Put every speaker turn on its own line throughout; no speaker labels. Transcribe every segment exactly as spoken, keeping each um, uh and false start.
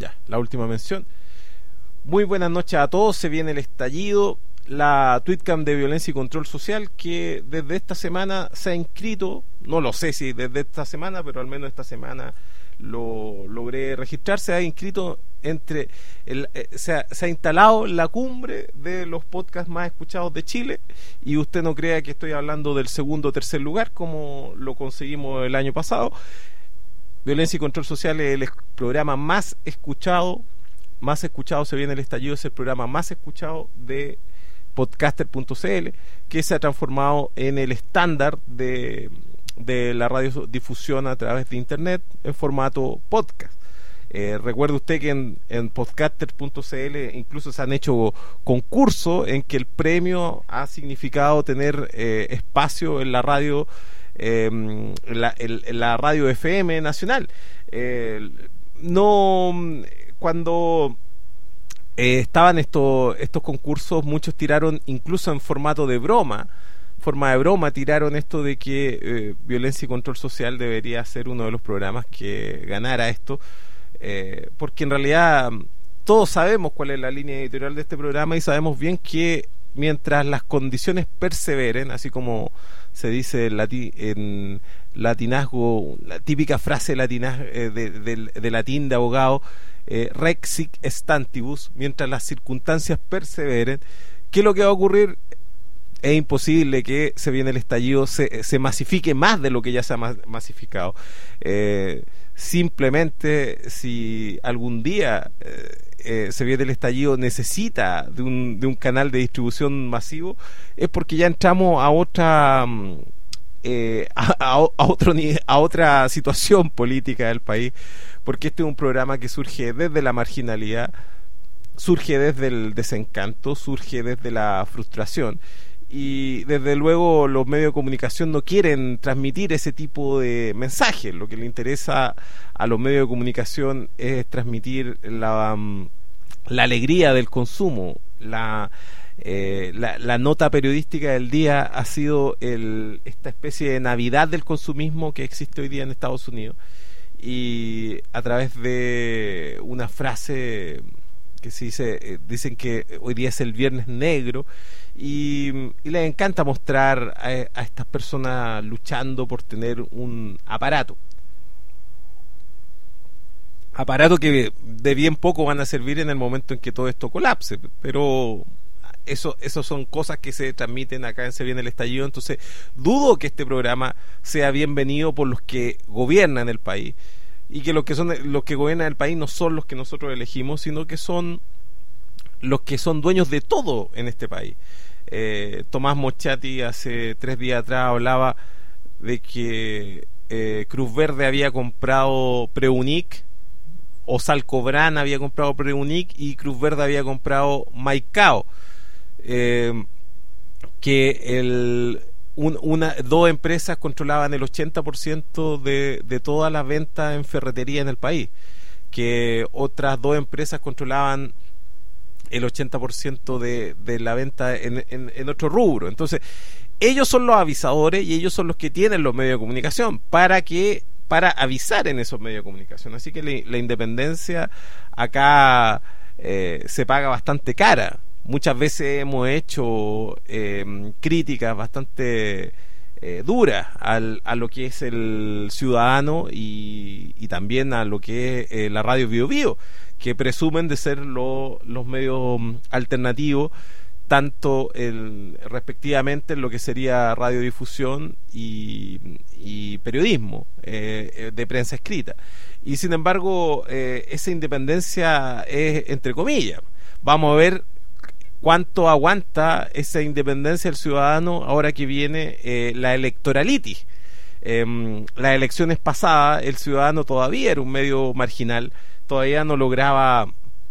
Ya, la última mención. Muy buenas noches a todos. Se viene el estallido, la Tweetcam de Violencia y Control Social, que desde esta semana se ha inscrito, no lo sé si desde esta semana, pero al menos esta semana lo logré registrar. Se ha inscrito entre el, eh, se, ha, se ha instalado la cumbre de los podcasts más escuchados de Chile, y usted no crea que estoy hablando del segundo o tercer lugar como lo conseguimos el año pasado. Violencia y Control Social es el programa más escuchado, más escuchado se viene el estallido, es el programa más escuchado de podcaster punto c l, que se ha transformado en el estándar de, de la radiodifusión a través de internet en formato podcast. Eh, recuerde usted que en, en podcaster punto c l incluso se han hecho concursos en que el premio ha significado tener eh, espacio en la radio, eh, en la, en, en la radio F M nacional. Eh, no, cuando eh, estaban estos estos concursos, muchos tiraron incluso en formato de broma, forma de broma, tiraron esto de que eh, Violencia y Control Social debería ser uno de los programas que ganara esto. Eh, porque en realidad todos sabemos cuál es la línea editorial de este programa y sabemos bien que mientras las condiciones perseveren, así como se dice en, lati en latinazgo, la típica frase latinaz eh, de, de, de latín de abogado, eh, rex sic stantibus, mientras las circunstancias perseveren, ¿qué es lo que va a ocurrir? Es imposible que se viene el estallido se, se masifique más de lo que ya se ha masificado. Eh, simplemente si algún día eh, eh, se viene el estallido necesita de un, de un canal de distribución masivo, es porque ya entramos a otra eh, a, a, a otro a otra situación política del país, porque este es un programa que surge desde la marginalidad, surge desde el desencanto, surge desde la frustración. Y desde luego los medios de comunicación no quieren transmitir ese tipo de mensajes. Lo que le interesa a los medios de comunicación es transmitir la, la alegría del consumo. La, eh, la, la nota periodística del día ha sido el, esta especie de Navidad del consumismo que existe hoy día en Estados Unidos. Y a través de una frase que se dice, eh, dicen que hoy día es el Viernes Negro, y, y les encanta mostrar a, a estas personas luchando por tener un aparato aparato que de bien poco van a servir en el momento en que todo esto colapse, pero eso, eso son cosas que se transmiten acá en Se Viene el Estallido. Entonces dudo que este programa sea bienvenido por los que gobiernan el país, y que los que son los que gobiernan el país no son los que nosotros elegimos, sino que son los que son dueños de todo en este país. Eh, Tomás Mochati hace tres días atrás hablaba de que eh, Cruz Verde había comprado Preunic, o Salcobran había comprado Preunic, y Cruz Verde había comprado Maicao, eh, que el Un, una, dos empresas controlaban el ochenta por ciento de, de todas las ventas en ferretería en el país, que otras dos empresas controlaban el ochenta por ciento de, de la venta en, en, en otro rubro. Entonces ellos son los avisadores y ellos son los que tienen los medios de comunicación para que para avisar en esos medios de comunicación. Así que la, la independencia acá eh, se paga bastante cara. Muchas veces hemos hecho eh, críticas bastante eh, duras al, a lo que es el ciudadano y, y también a lo que es eh, la radio Bio Bio, que presumen de ser lo, los medios alternativos, tanto el, respectivamente en lo que sería radiodifusión y, y periodismo eh, de prensa escrita. Y sin embargo, eh, esa independencia es entre comillas. Vamos a ver cuánto aguanta esa independencia del ciudadano ahora que viene eh, la electoralitis. Eh, las elecciones pasadas el ciudadano todavía era un medio marginal, todavía no lograba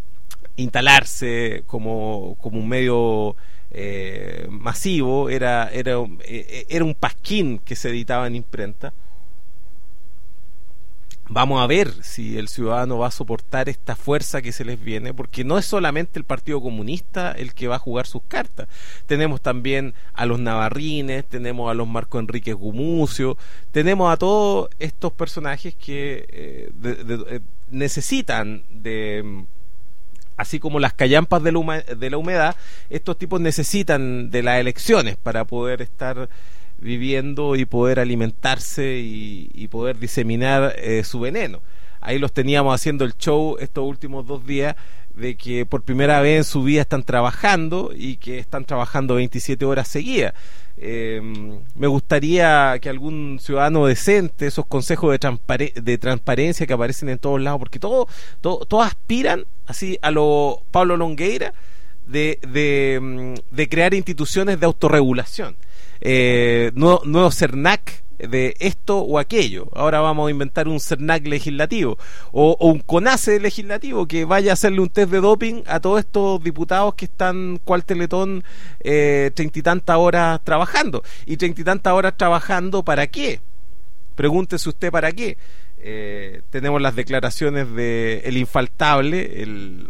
instalarse como, como un medio eh, masivo, era, era, era un pasquín que se editaba en imprenta. Vamos a ver si el ciudadano va a soportar esta fuerza que se les viene, porque no es solamente el Partido Comunista el que va a jugar sus cartas. Tenemos también a los Navarrines, tenemos a los Marco Enríquez Gumucio, tenemos a todos estos personajes que eh, de, de, eh, necesitan de... Así como las callampas de la, huma, de la humedad, estos tipos necesitan de las elecciones para poder estar viviendo y poder alimentarse y, y poder diseminar eh, su veneno. Ahí los teníamos haciendo el show estos últimos dos días de que por primera vez en su vida están trabajando y que están trabajando veintisiete horas seguidas. Eh, me gustaría que algún ciudadano decente, esos consejos de, transpare- de transparencia que aparecen en todos lados, porque todos todo, todo aspiran así a lo Pablo Longueira de, de, de crear instituciones de autorregulación. Eh, nuevo, nuevo CERNAC de esto o aquello. Ahora vamos a inventar un CERNAC legislativo o, o un CONACE legislativo que vaya a hacerle un test de doping a todos estos diputados que están cual Teletón eh, treinta y tantas horas trabajando. Y treinta y tantas horas trabajando ¿para qué? Pregúntese usted para qué. Eh, tenemos las declaraciones de el infaltable, el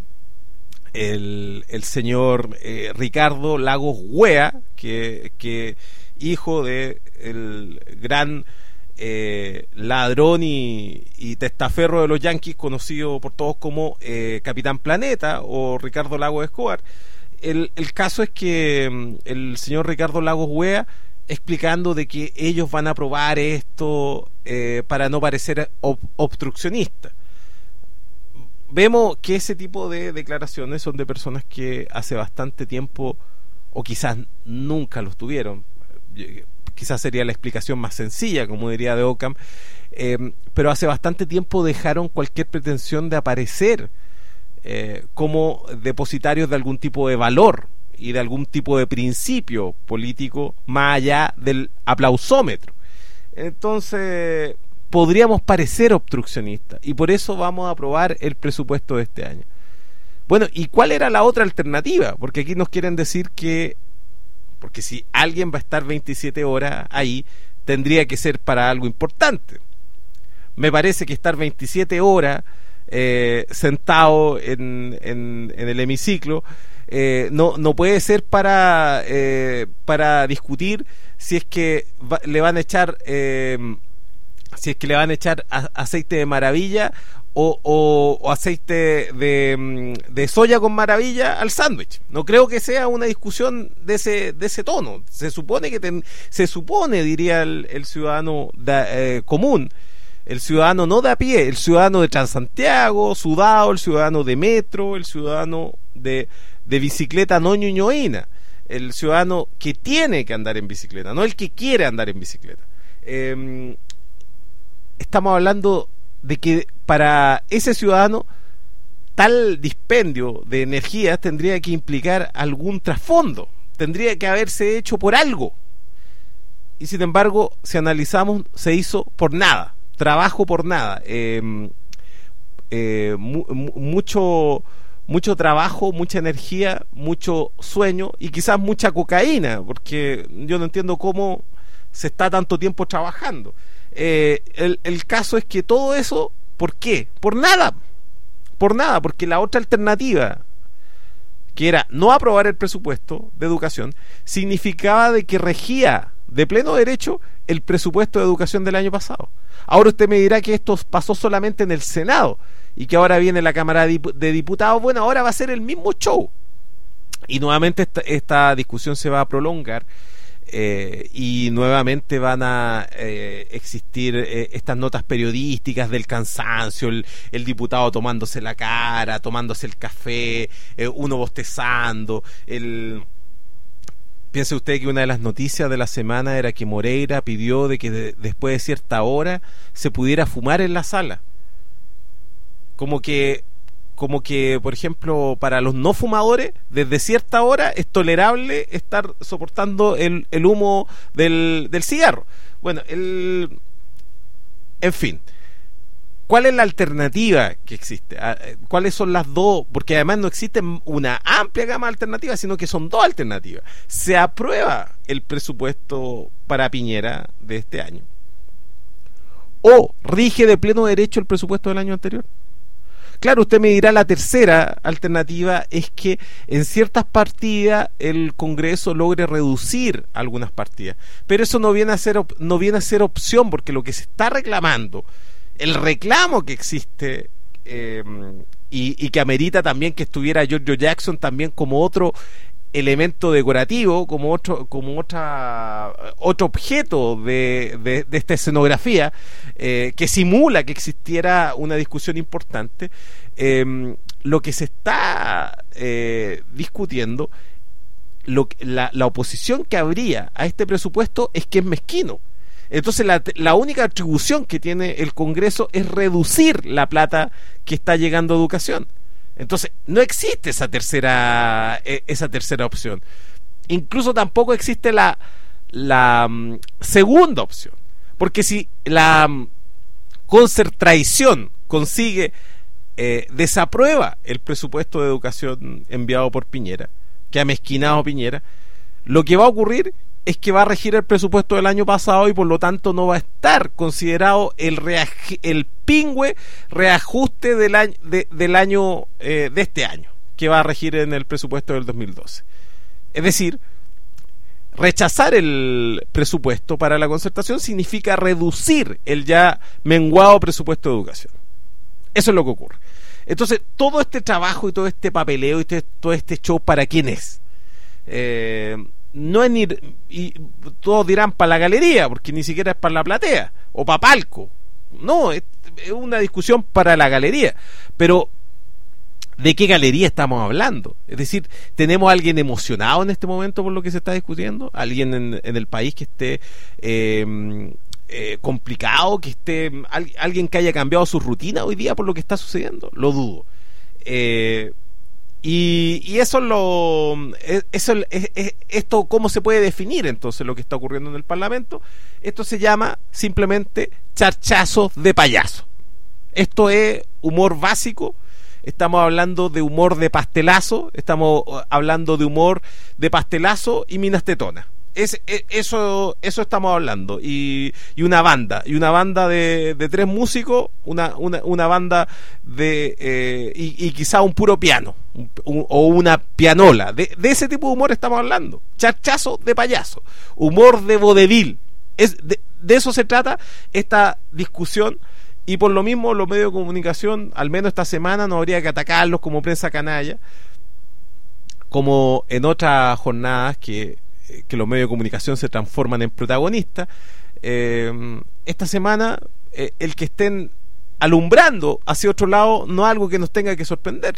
el, el señor eh, Ricardo Lagos Wea, que, que hijo de el gran eh, ladrón y, y testaferro de los Yankees, conocido por todos como eh, Capitán Planeta o Ricardo Lagos Escobar. El, el caso es que el señor Ricardo Lagos Wea, explicando de que ellos van a aprobar esto eh, para no parecer ob- obstruccionista. Vemos que ese tipo de declaraciones son de personas que hace bastante tiempo, o quizás nunca los tuvieron, quizás sería la explicación más sencilla, como diría de Ockham, eh, pero hace bastante tiempo dejaron cualquier pretensión de aparecer eh, como depositarios de algún tipo de valor y de algún tipo de principio político más allá del aplausómetro. Entonces podríamos parecer obstruccionistas y por eso vamos a aprobar el presupuesto de este año. Bueno, ¿y cuál era la otra alternativa? Porque aquí nos quieren decir que, porque si alguien va a estar veintisiete horas ahí, tendría que ser para algo importante. Me parece que estar veintisiete horas eh, sentado en, en, en el hemiciclo eh, no, no puede ser para, eh, para discutir si es que va, le van a echar... Eh, si es que le van a echar a, aceite de maravilla o, o, o aceite de, de soya con maravilla al sándwich. No creo que sea una discusión de ese de ese tono. Se supone que ten, se supone, diría el, el ciudadano de, eh, común, el ciudadano no de a pie, el ciudadano de Transantiago, sudado, el ciudadano de metro, el ciudadano de, de bicicleta no ñuñoína, el ciudadano que tiene que andar en bicicleta, no el que quiere andar en bicicleta. Eh, Estamos hablando de que para ese ciudadano tal dispendio de energía tendría que implicar algún trasfondo, tendría que haberse hecho por algo. Y sin embargo, si analizamos, se hizo por nada, trabajo por nada, eh, eh, mu- mu- mucho, mucho trabajo, mucha energía, mucho sueño y quizás mucha cocaína, porque yo no entiendo cómo se está tanto tiempo trabajando. Eh, el, el caso es que todo eso, ¿por qué? Por nada, por nada, porque la otra alternativa, que era no aprobar el presupuesto de educación, significaba de que regía de pleno derecho el presupuesto de educación del año pasado. Ahora usted me dirá que esto pasó solamente en el Senado y que ahora viene la Cámara de Diputados. Bueno, ahora va a ser el mismo show y nuevamente esta, esta discusión se va a prolongar. Eh, y nuevamente van a eh, existir eh, estas notas periodísticas del cansancio, el, el diputado tomándose la cara, tomándose el café, eh, uno bostezando. El... Piense usted que una de las noticias de la semana era que Moreira pidió de que de, después de cierta hora se pudiera fumar en la sala. Como que como que, por ejemplo, para los no fumadores, desde cierta hora es tolerable estar soportando el, el humo del, del cigarro. Bueno, el, en fin, ¿cuál es la alternativa que existe? ¿Cuáles son las dos? Porque además no existe una amplia gama de alternativas, sino que son dos alternativas. Se aprueba el presupuesto para Piñera de este año, o rige de pleno derecho el presupuesto del año anterior. Claro, usted me dirá, la tercera alternativa es que en ciertas partidas el Congreso logre reducir algunas partidas, pero eso no viene a ser no viene a ser opción, porque lo que se está reclamando, el reclamo que existe eh, y, y que amerita también que estuviera Giorgio Jackson también como otro elemento decorativo, como otro como otra otro objeto de, de, de esta escenografía eh, que simula que existiera una discusión importante. Eh, lo que se está eh, discutiendo, lo, la, la oposición que habría a este presupuesto es que es mezquino. Entonces la, la única atribución que tiene el Congreso es reducir la plata que está llegando a educación. Entonces no existe esa tercera esa tercera opción. Incluso tampoco existe la la um, segunda opción, porque si la um, Concertraición consigue eh, desaprueba el presupuesto de educación enviado por Piñera, que ha mezquinado Piñera, lo que va a ocurrir es que va a regir el presupuesto del año pasado y por lo tanto no va a estar considerado el reaj- el pingüe reajuste del año de, del año eh, de este año, que va a regir en el presupuesto del dos mil doce. Es decir, rechazar el presupuesto para la Concertación significa reducir el ya menguado presupuesto de educación. Eso es lo que ocurre. Entonces, todo este trabajo y todo este papeleo y todo este show, ¿para quién es? Eh... No es ni, y todos dirán para la galería, porque ni siquiera es para la platea o para palco. No, es, es una discusión para la galería. Pero ¿de qué galería estamos hablando? Es decir, ¿tenemos a alguien emocionado en este momento por lo que se está discutiendo? ¿Alguien en, en el país que esté eh, eh, complicado, que esté al, alguien que haya cambiado su rutina hoy día por lo que está sucediendo? Lo dudo. Eh, Y, y eso es lo eso es, es, esto cómo se puede definir entonces lo que está ocurriendo en el Parlamento. Esto se llama simplemente charchazos de payaso. Esto es humor básico. Estamos hablando de humor de pastelazo, estamos hablando de humor de pastelazo y minas tetonas. Es, es, eso eso estamos hablando. Y, y una banda, y una banda de, de tres músicos, una, una, una banda de eh, y, y quizá un puro piano, un, un, o una pianola. De, de ese tipo de humor estamos hablando. Charchazo de payaso, humor de vodevil. Es, de, de eso se trata esta discusión. Y por lo mismo los medios de comunicación, al menos esta semana, no habría que atacarlos como prensa canalla, como en otras jornadas que que los medios de comunicación se transforman en protagonistas. Eh, esta semana eh, el que estén alumbrando hacia otro lado no es algo que nos tenga que sorprender,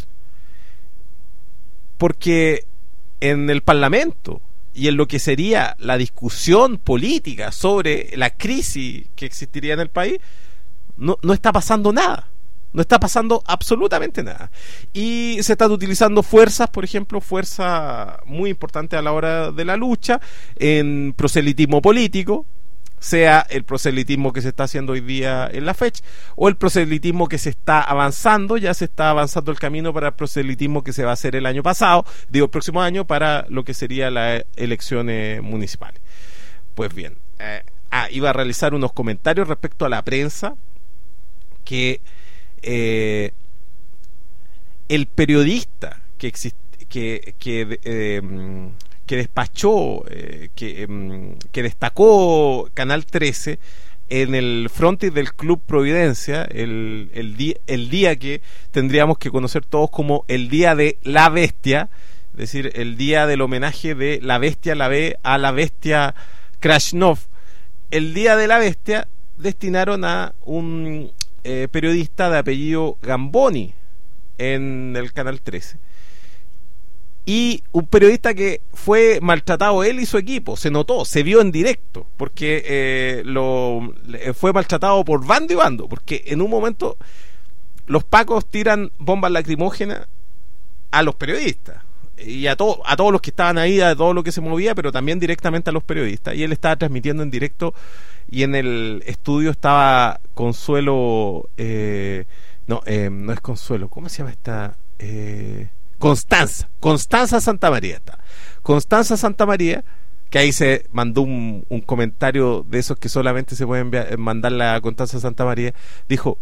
porque en el Parlamento y en lo que sería la discusión política sobre la crisis que existiría en el país no, no está pasando nada. No está pasando absolutamente nada. Y se están utilizando fuerzas, por ejemplo, fuerzas muy importantes a la hora de la lucha, en proselitismo político, sea el proselitismo que se está haciendo hoy día en la fecha, o el proselitismo que se está avanzando, ya se está avanzando el camino para el proselitismo que se va a hacer el año pasado, digo el próximo año, para lo que sería las elecciones municipales. Pues bien, eh, ah, iba a realizar unos comentarios respecto a la prensa, que Eh, el periodista que exist, que que, eh, que despachó eh, que, eh, que destacó Canal trece en el frontis del Club Providencia el, el, día, el día que tendríamos que conocer todos como el día de la bestia, es decir, el día del homenaje de la bestia la B a la bestia Krasnov. El día de la bestia destinaron a un Eh, periodista de apellido Gamboni en el Canal trece, y un periodista que fue maltratado él y su equipo, se notó, se vio en directo, porque eh, lo fue maltratado por bando y bando, porque en un momento los pacos tiran bombas lacrimógenas a los periodistas y a, to- a todos los que estaban ahí, a todo lo que se movía, pero también directamente a los periodistas, y él estaba transmitiendo en directo. Y en el estudio estaba Consuelo, eh, no, eh, no es Consuelo, ¿cómo se llama esta? Eh, Constanza, Constanza Santamaría está. Constanza Santamaría, que ahí se mandó un, un comentario de esos que solamente se pueden enviar, mandar a Constanza Santamaría. Dijo,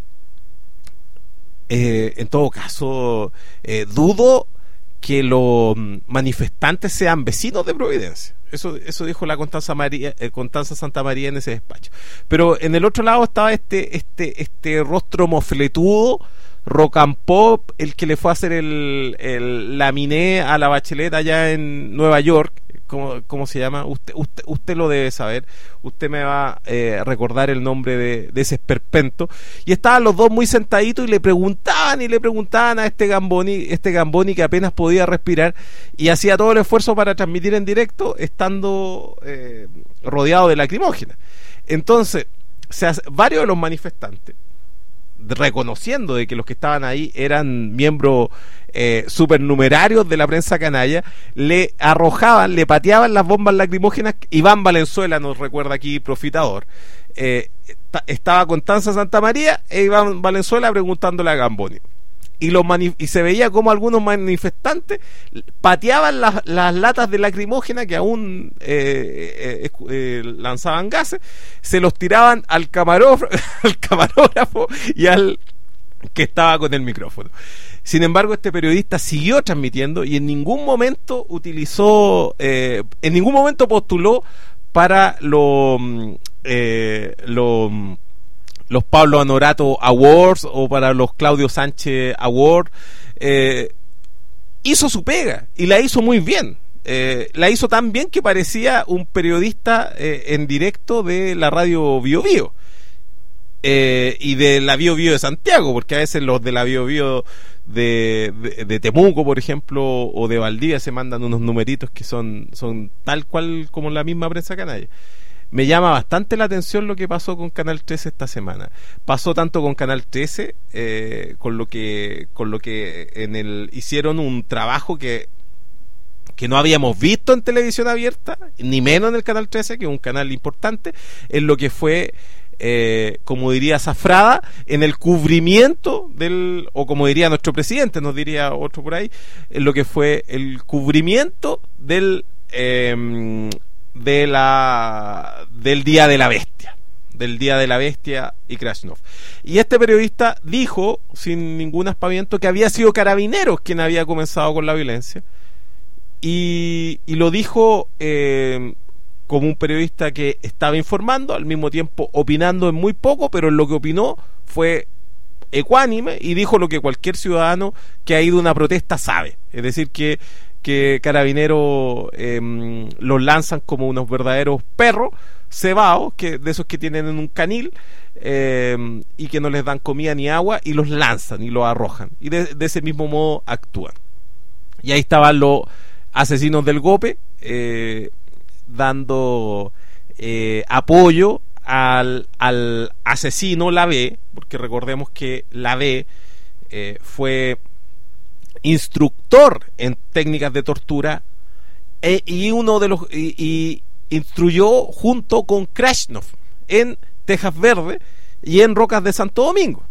eh, en todo caso, eh, dudo que los manifestantes sean vecinos de Providencia. Eso, eso dijo la Constanza María, eh, Constanza Santamaría en ese despacho. Pero en el otro lado estaba este, este, este rostro mofletudo, rock and pop, el que le fue a hacer el, el laminé a la Bachelet allá en Nueva York. ¿Cómo, cómo se llama? Usted, usted, usted lo debe saber. Usted me va a eh, recordar el nombre de, de ese esperpento. Y estaban los dos muy sentaditos y le preguntaban y le preguntaban a este Gamboni, este Gamboni que apenas podía respirar y hacía todo el esfuerzo para transmitir en directo estando eh, rodeado de lacrimógena. Entonces, se hace, varios de los manifestantes, reconociendo de que los que estaban ahí eran miembros eh, supernumerarios de la prensa canalla, le arrojaban, le pateaban las bombas lacrimógenas. Iván Valenzuela nos recuerda aquí, profitador, eh, estaba Constanza Santamaría e Iván Valenzuela preguntándole a Gamboni, y, los mani- y se veía como algunos manifestantes pateaban las, las latas de lacrimógena que aún eh, eh, eh, lanzaban gases, se los tiraban al camarógrafo, al camarógrafo y al que estaba con el micrófono. Sin embargo, este periodista siguió transmitiendo y en ningún momento utilizó, eh, en ningún momento postuló para lo, eh, lo los Pablo Honorato Awards o para los Claudio Sánchez Awards. Eh, hizo su pega y la hizo muy bien. Eh, la hizo tan bien que parecía un periodista eh, en directo de la radio Bio Bio eh, y de la Bio Bio de Santiago, porque a veces los de la Bio Bio de, de, de Temuco, por ejemplo, o de Valdivia se mandan unos numeritos que son, son tal cual como la misma prensa canalla. Me llama bastante la atención lo que pasó con Canal trece esta semana. Pasó tanto con Canal trece, eh, con lo que con lo que en el hicieron un trabajo que que no habíamos visto en televisión abierta, ni menos en el Canal trece, que es un canal importante, en lo que fue, eh, como diría Zafrada, en el cubrimiento del, o como diría nuestro presidente, nos diría otro por ahí, en lo que fue el cubrimiento del eh, de la del Día de la Bestia, del Día de la Bestia y Krasnov. Y este periodista dijo, sin ningún aspaviento, que había sido Carabineros quien había comenzado con la violencia, y, y lo dijo eh, como un periodista que estaba informando, al mismo tiempo opinando en muy poco, pero en lo que opinó fue ecuánime y dijo lo que cualquier ciudadano que ha ido a una protesta sabe, es decir, que que Carabineros eh, los lanzan como unos verdaderos perros cebados, que de esos que tienen en un canil eh, y que no les dan comida ni agua y los lanzan y los arrojan, y de, de ese mismo modo actúan. Y ahí estaban los asesinos del golpe eh, dando eh, apoyo al, al asesino Lavé, porque recordemos que Lavé eh, fue instructor en técnicas de tortura e, y uno de los y, y instruyó junto con Krasnov en Tejas Verde y en Rocas de Santo Domingo.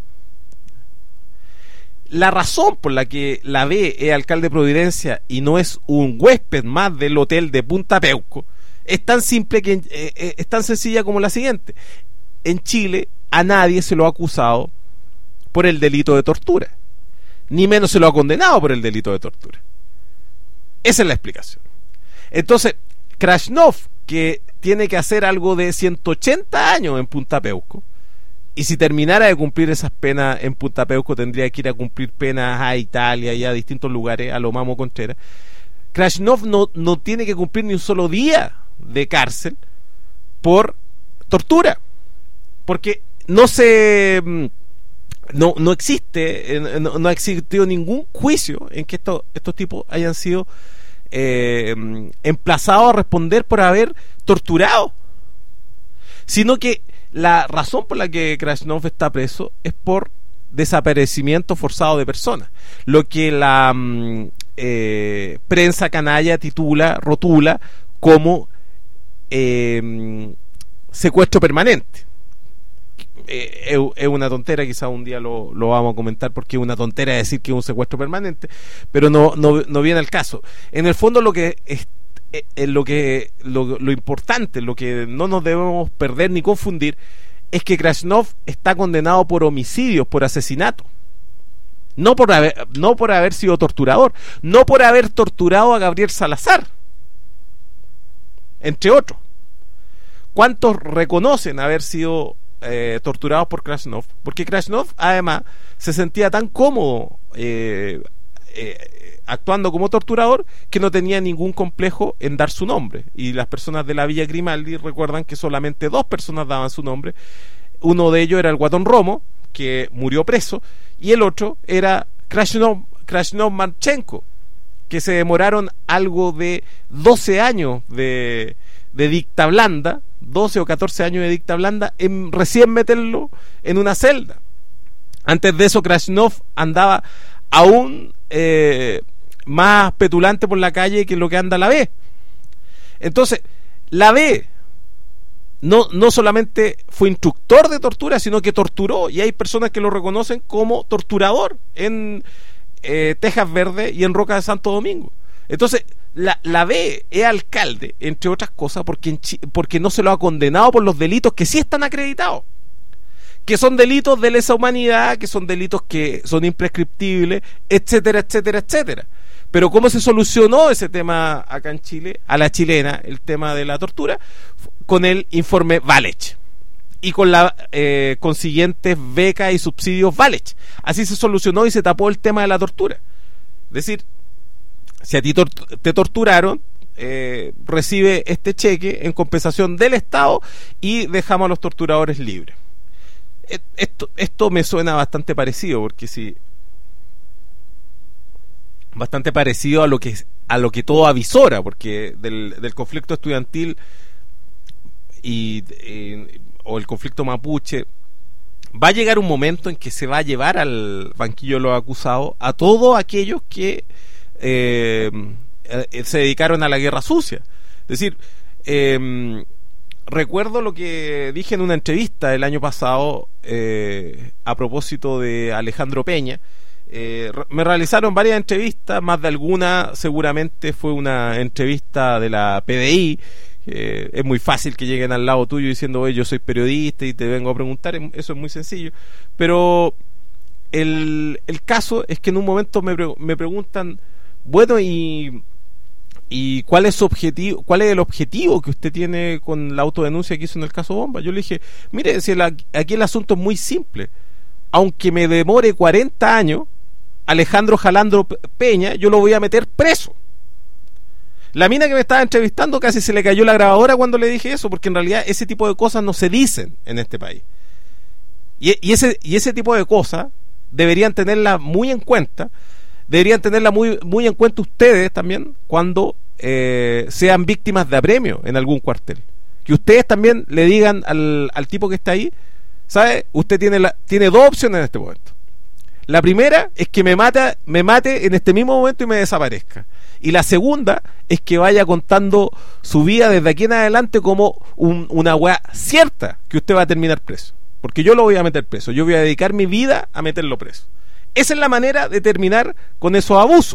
La razón por la que Lavé es alcalde de Providencia y no es un huésped más del hotel de Punta Peuco es tan simple que eh, es tan sencilla como la siguiente: en Chile a nadie se lo ha acusado por el delito de tortura, ni menos se lo ha condenado por el delito de tortura. Esa es la explicación. Entonces, Krasnov, que tiene que hacer algo de ciento ochenta años en Punta Peuco, y si terminara de cumplir esas penas en Punta Peuco tendría que ir a cumplir penas a Italia y a distintos lugares, a lo Mamo Contreras. Krasnov no, no tiene que cumplir ni un solo día de cárcel por tortura, porque no se... No, no existe, no, no ha existido ningún juicio en que estos, estos tipos hayan sido eh, emplazados a responder por haber torturado, sino que la razón por la que Krasnov está preso es por desaparecimiento forzado de personas, lo que la eh, prensa canalla titula, rotula como eh, secuestro permanente. Eh, es una tontera, quizá un día lo, lo vamos a comentar, porque es una tontera decir que es un secuestro permanente, pero no, no, no viene al caso. En el fondo lo que es, eh, eh, lo que lo, lo importante, lo que no nos debemos perder ni confundir, es que Krasnov está condenado por homicidios, por asesinato. No por haber, no por haber sido torturador, no por haber torturado a Gabriel Salazar, entre otros. ¿Cuántos reconocen haber sido eh, torturados por Krasnov? Porque Krasnov, además, se sentía tan cómodo eh, eh, actuando como torturador que no tenía ningún complejo en dar su nombre. Y las personas de la Villa Grimaldi recuerdan que solamente dos personas daban su nombre. Uno de ellos era el Guatón Romo, que murió preso, y el otro era Krasnov, Krasnov Marchenko, que se demoraron algo de doce años de, de dicta blanda, doce o catorce años de dicta blanda, en recién meterlo en una celda. Antes de eso, Krasnov andaba aún eh, más petulante por la calle que lo que anda la B. Entonces, la B no, no solamente fue instructor de tortura, sino que torturó, y hay personas que lo reconocen como torturador en eh, Tejas Verde y en Roca de Santo Domingo. Entonces, la, la B es alcalde, entre otras cosas, porque, en Chi- porque no se lo ha condenado por los delitos que sí están acreditados, que son delitos de lesa humanidad, que son delitos que son imprescriptibles, etcétera, etcétera, etcétera. Pero ¿cómo se solucionó ese tema acá en Chile, a la chilena, el tema de la tortura? Con el informe Valech y con las eh, consiguientes becas y subsidios Valech. Así se solucionó y se tapó el tema de la tortura. Es decir, si a ti tor- te torturaron, eh, recibe este cheque en compensación del Estado y dejamos a los torturadores libres. Esto, esto me suena bastante parecido, porque si bastante parecido a lo que a lo que todo avisora, porque del, del conflicto estudiantil y eh, o el conflicto mapuche va a llegar un momento en que se va a llevar al banquillo de los acusados a todos aquellos que eh, eh, se dedicaron a la guerra sucia. Es decir, eh, recuerdo lo que dije en una entrevista el año pasado eh, a propósito de Alejandro Peña. Eh, me realizaron varias entrevistas, más de alguna seguramente fue una entrevista de la P D I. Eh, es muy fácil que lleguen al lado tuyo diciendo, oye, yo soy periodista y te vengo a preguntar, eso es muy sencillo. Pero el, el caso es que en un momento me, pre- me preguntan, bueno, y... ¿Y cuál es su objetivo? ¿Cuál es el objetivo que usted tiene con la autodenuncia que hizo en el caso Bomba? Yo le dije, mire, si el, aquí el asunto es muy simple. Aunque me demore cuarenta años, Alejandro Jalandro Peña, yo lo voy a meter preso. La mina que me estaba entrevistando casi se le cayó la grabadora cuando le dije eso, porque en realidad ese tipo de cosas no se dicen en este país. Y, y, ese, y ese tipo de cosas deberían tenerla muy en cuenta. Deberían tenerla muy, muy en cuenta ustedes también cuando eh, sean víctimas de apremio en algún cuartel. Que ustedes también le digan al, al tipo que está ahí, ¿sabe? Usted tiene, la, tiene dos opciones en este momento. La primera es que me mate, me mate en este mismo momento y me desaparezca. Y la segunda es que vaya contando su vida desde aquí en adelante como un, una weá cierta que usted va a terminar preso. Porque yo lo voy a meter preso. Yo voy a dedicar mi vida a meterlo preso. Esa es la manera de terminar con esos abusos.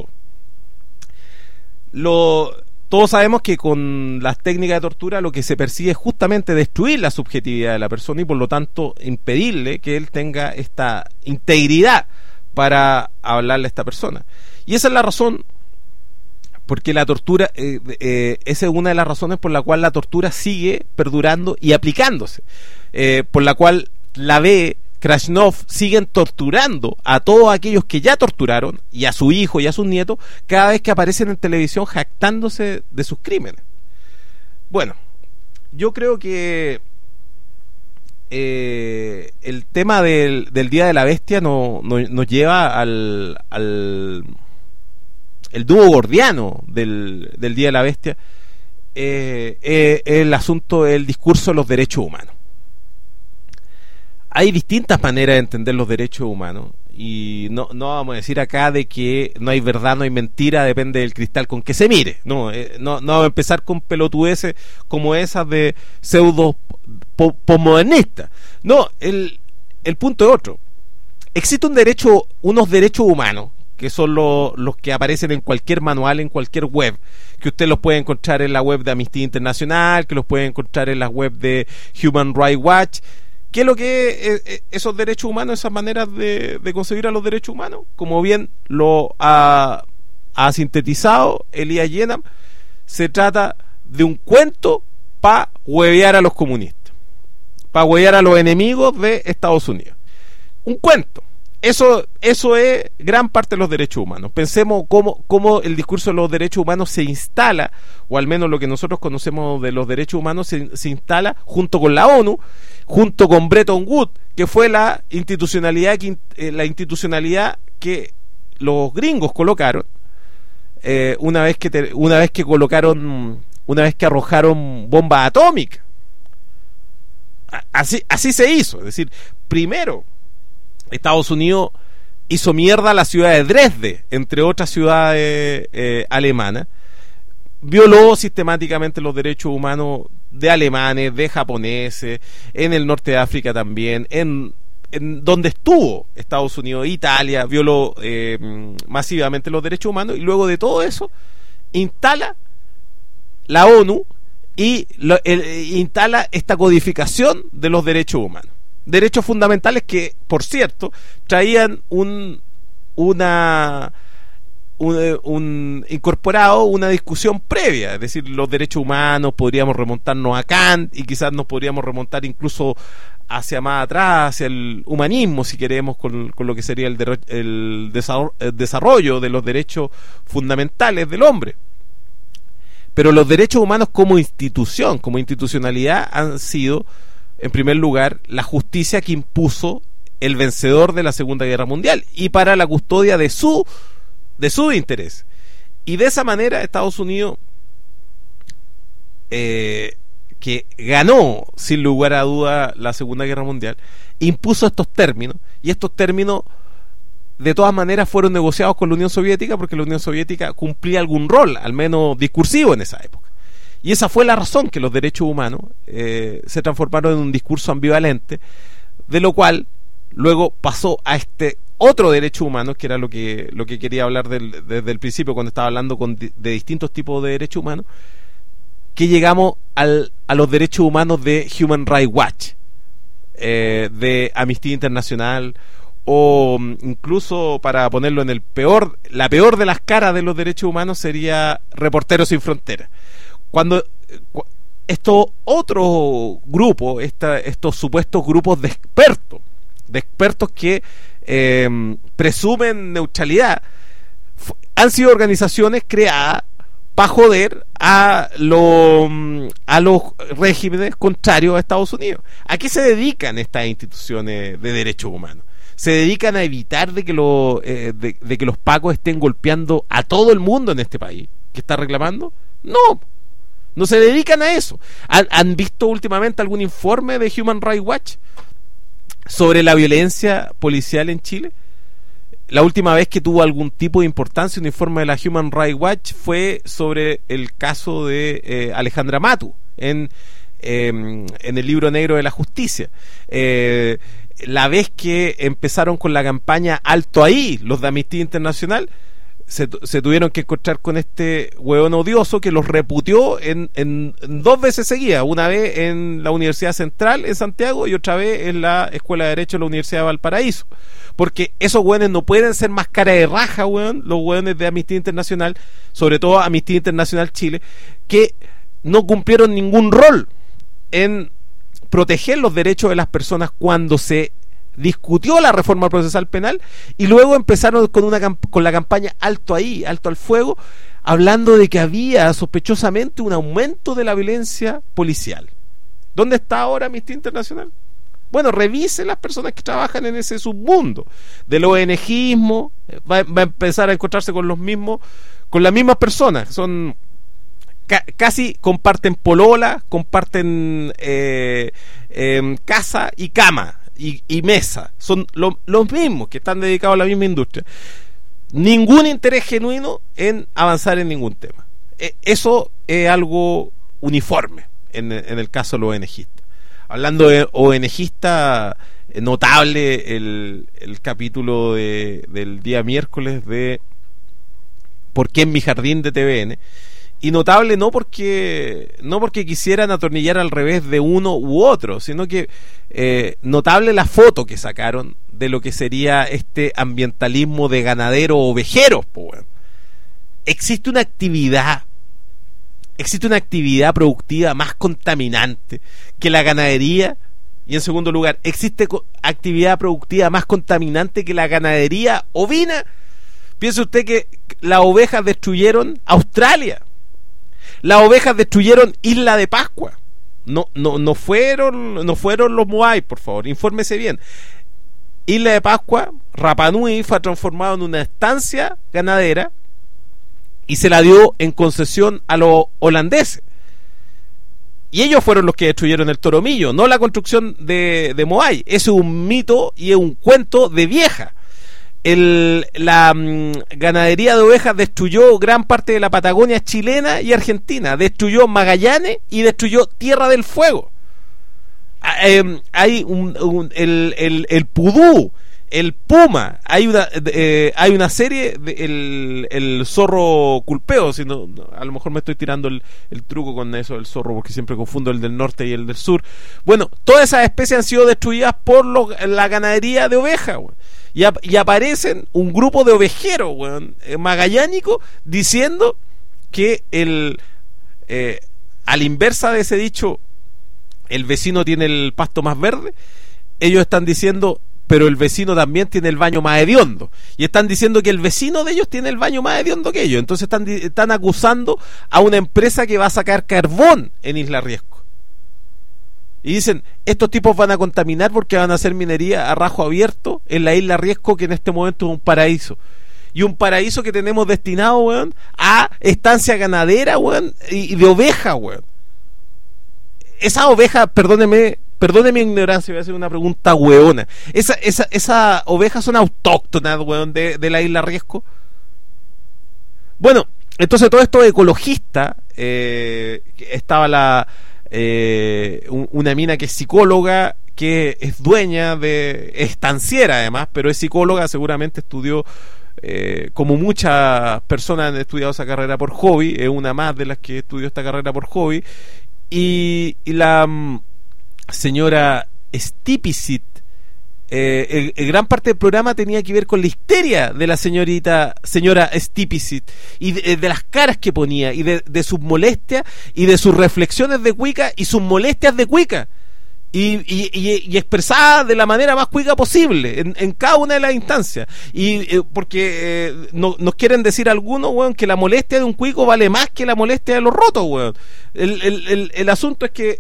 Lo, todos sabemos que con las técnicas de tortura lo que se persigue es justamente destruir la subjetividad de la persona y por lo tanto impedirle que él tenga esta integridad para hablarle a esta persona. Y esa es la razón porque la tortura, eh, eh, esa es una de las razones por la cual la tortura sigue perdurando y aplicándose, eh, por la cual la B Krasnov siguen torturando a todos aquellos que ya torturaron y a su hijo y a sus nietos cada vez que aparecen en televisión jactándose de sus crímenes. Bueno, yo creo que eh, el tema del, del Día de la Bestia no, no, nos lleva al, al el dúo gordiano del, del Día de la Bestia, eh, eh, el asunto del discurso de los derechos humanos. Hay distintas maneras de entender los derechos humanos y no, no vamos a decir acá de que no hay verdad, no hay mentira, depende del cristal con que se mire. No, eh, no, no vamos a empezar con pelotudeces como esas de pseudo po, posmodernistas. No, el, el punto es otro. Existe un derecho, unos derechos humanos que son lo, los que aparecen en cualquier manual, en cualquier web, que usted los puede encontrar en la web de Amnistía Internacional, que los puede encontrar en la web de Human Rights Watch. ¿Qué es lo que es esos derechos humanos, esas maneras de, de concebir a los derechos humanos? Como bien lo ha, ha sintetizado Elías Yenam, se trata de un cuento para huevear a los comunistas, para huevear a los enemigos de Estados Unidos. Un cuento. Eso, eso es gran parte de los derechos humanos. Pensemos cómo, cómo el discurso de los derechos humanos se instala, o al menos lo que nosotros conocemos de los derechos humanos se, se instala junto con la ONU, junto con Bretton Woods, que fue la institucionalidad que, eh, la institucionalidad que los gringos colocaron eh, una vez que te, una vez que colocaron una vez que arrojaron bombas atómicas. Así, así se hizo. Es decir, primero Estados Unidos hizo mierda a la ciudad de Dresde, entre otras ciudades eh, alemanas, violó sistemáticamente los derechos humanos de alemanes, de japoneses, en el norte de África también, en, en donde estuvo Estados Unidos, Italia, violó eh, masivamente los derechos humanos, y luego de todo eso instala la ONU y lo, el, instala esta codificación de los derechos humanos. Derechos fundamentales que, por cierto, traían un una un, un incorporado una discusión previa, es decir, los derechos humanos, podríamos remontarnos a Kant y quizás nos podríamos remontar incluso hacia más atrás, hacia el humanismo, si queremos, con, con lo que sería el, de, el, desarrollo, el desarrollo de los derechos fundamentales del hombre. Pero los derechos humanos como institución, como institucionalidad, han sido, en primer lugar, la justicia que impuso el vencedor de la Segunda Guerra Mundial y para la custodia de su de su interés. Y de esa manera Estados Unidos, eh, que ganó sin lugar a duda la Segunda Guerra Mundial, impuso estos términos, y estos términos de todas maneras fueron negociados con la Unión Soviética, porque la Unión Soviética cumplía algún rol, al menos discursivo, en esa época. Y esa fue la razón que los derechos humanos eh, se transformaron en un discurso ambivalente, de lo cual luego pasó a este otro derecho humano, que era lo que lo que quería hablar del, desde el principio, cuando estaba hablando con, de, de distintos tipos de derechos humanos, que llegamos al, a los derechos humanos de Human Rights Watch, eh, de Amnistía Internacional, o incluso, para ponerlo en el peor, la peor de las caras de los derechos humanos, sería Reporteros Sin Fronteras. Cuando estos otros grupos, esta, estos supuestos grupos de expertos, de expertos que eh, presumen neutralidad, han sido organizaciones creadas para joder a, lo, a los regímenes contrarios a Estados Unidos. ¿A qué se dedican estas instituciones de derechos humanos? ¿Se dedican a evitar de que, lo, eh, de, de que los pacos estén golpeando a todo el mundo en este país que está reclamando? No, no se dedican a eso. ¿Han, han visto últimamente algún informe de Human Rights Watch sobre la violencia policial en Chile? La última vez que tuvo algún tipo de importancia un informe de la Human Rights Watch fue sobre el caso de eh, Alejandra Matu en, eh, en el libro negro de la justicia. Eh, la vez que empezaron con la campaña Alto Ahí, los de Amnistía Internacional, se, se tuvieron que encontrar con este hueón odioso que los reputió en, en, en dos veces seguidas, una vez en la Universidad Central en Santiago y otra vez en la Escuela de Derecho de la Universidad de Valparaíso, porque esos hueones no pueden ser más cara de raja, hueón, los hueones de Amnistía Internacional, sobre todo Amnistía Internacional Chile, que no cumplieron ningún rol en proteger los derechos de las personas cuando se discutió la reforma procesal penal, y luego empezaron con una con la campaña Alto Ahí, Alto al Fuego, hablando de que había sospechosamente un aumento de la violencia policial. ¿Dónde está ahora Amnistía Internacional? Bueno, revise las personas que trabajan en ese submundo del ONGismo, va, va a empezar a encontrarse con los mismos, con las mismas personas, son ca casi comparten polola, comparten eh, eh, casa y cama y, y mesa, son lo, los mismos que están dedicados a la misma industria. Ningún interés genuino en avanzar en ningún tema. Eh, eso es algo uniforme en, en el caso de los ONGistas. Hablando de ONGistas, notable el, el capítulo de, del día miércoles de ¿Por qué en mi jardín? De T V N. Y notable no porque no porque quisieran atornillar al revés de uno u otro, sino que eh, notable la foto que sacaron de lo que sería este ambientalismo de ganadero ovejeros, po, bueno. Existe una actividad existe una actividad productiva más contaminante que la ganadería. Y en segundo lugar, ¿existe co- actividad productiva más contaminante que la ganadería ovina? Piense usted que las ovejas destruyeron Australia. Las ovejas destruyeron Isla de Pascua. No, no, no fueron, no fueron los Moai, por favor, infórmese bien. Isla de Pascua, Rapa Nui, fue transformado en una estancia ganadera y se la dio en concesión a los holandeses. Y ellos fueron los que destruyeron el Toromillo, no la construcción de, de Moai. Eso es un mito y es un cuento de vieja. El, la um, ganadería de ovejas destruyó gran parte de la Patagonia chilena y argentina. Destruyó Magallanes y destruyó Tierra del Fuego. Eh, hay un, un, el, el, el pudú, el puma, hay una eh, hay una serie de, el, el zorro culpeo, si no, a lo mejor me estoy tirando el, el truco con eso del zorro porque siempre confundo el del norte y el del sur. Bueno, todas esas especies han sido destruidas por los, la ganadería de ovejas, y, ap- y aparecen un grupo de ovejeros, weón, eh, magallánicos, diciendo que el eh, a la inversa de ese dicho, el vecino tiene el pasto más verde, ellos están diciendo, pero el vecino también tiene el baño más hediondo, y están diciendo que el vecino de ellos tiene el baño más hediondo que ellos. Entonces están, están acusando a una empresa que va a sacar carbón en Isla Riesco, y dicen, estos tipos van a contaminar porque van a hacer minería a rajo abierto en la Isla Riesco, que en este momento es un paraíso, y un paraíso que tenemos destinado, weón, a estancia ganadera, weón, y, y de oveja, weón. Esa oveja, perdóneme, perdóneme mi ignorancia, voy a hacer una pregunta hueona. Esa, esa, esas ovejas son autóctonas, weón, de, de la Isla Riesco. Bueno, entonces todo esto ecologista, eh, estaba la eh, un, una mina que es psicóloga, que es dueña de, estanciera además, pero es psicóloga, seguramente estudió, eh, como muchas personas han estudiado esa carrera por hobby, es una más de las que estudió esta carrera por hobby. Y, y la um, señora Stipicit, eh, el, el gran parte del programa tenía que ver con la histeria de la señorita señora Stipicit y de, de las caras que ponía y de, de sus molestias y de sus reflexiones de cuica y sus molestias de cuica y, y, y, y expresada de la manera más cuica posible en, en cada una de las instancias. Y eh, porque eh, no, nos quieren decir algunos, weón, que la molestia de un cuico vale más que la molestia de los rotos, weón. El, el, el, el asunto es que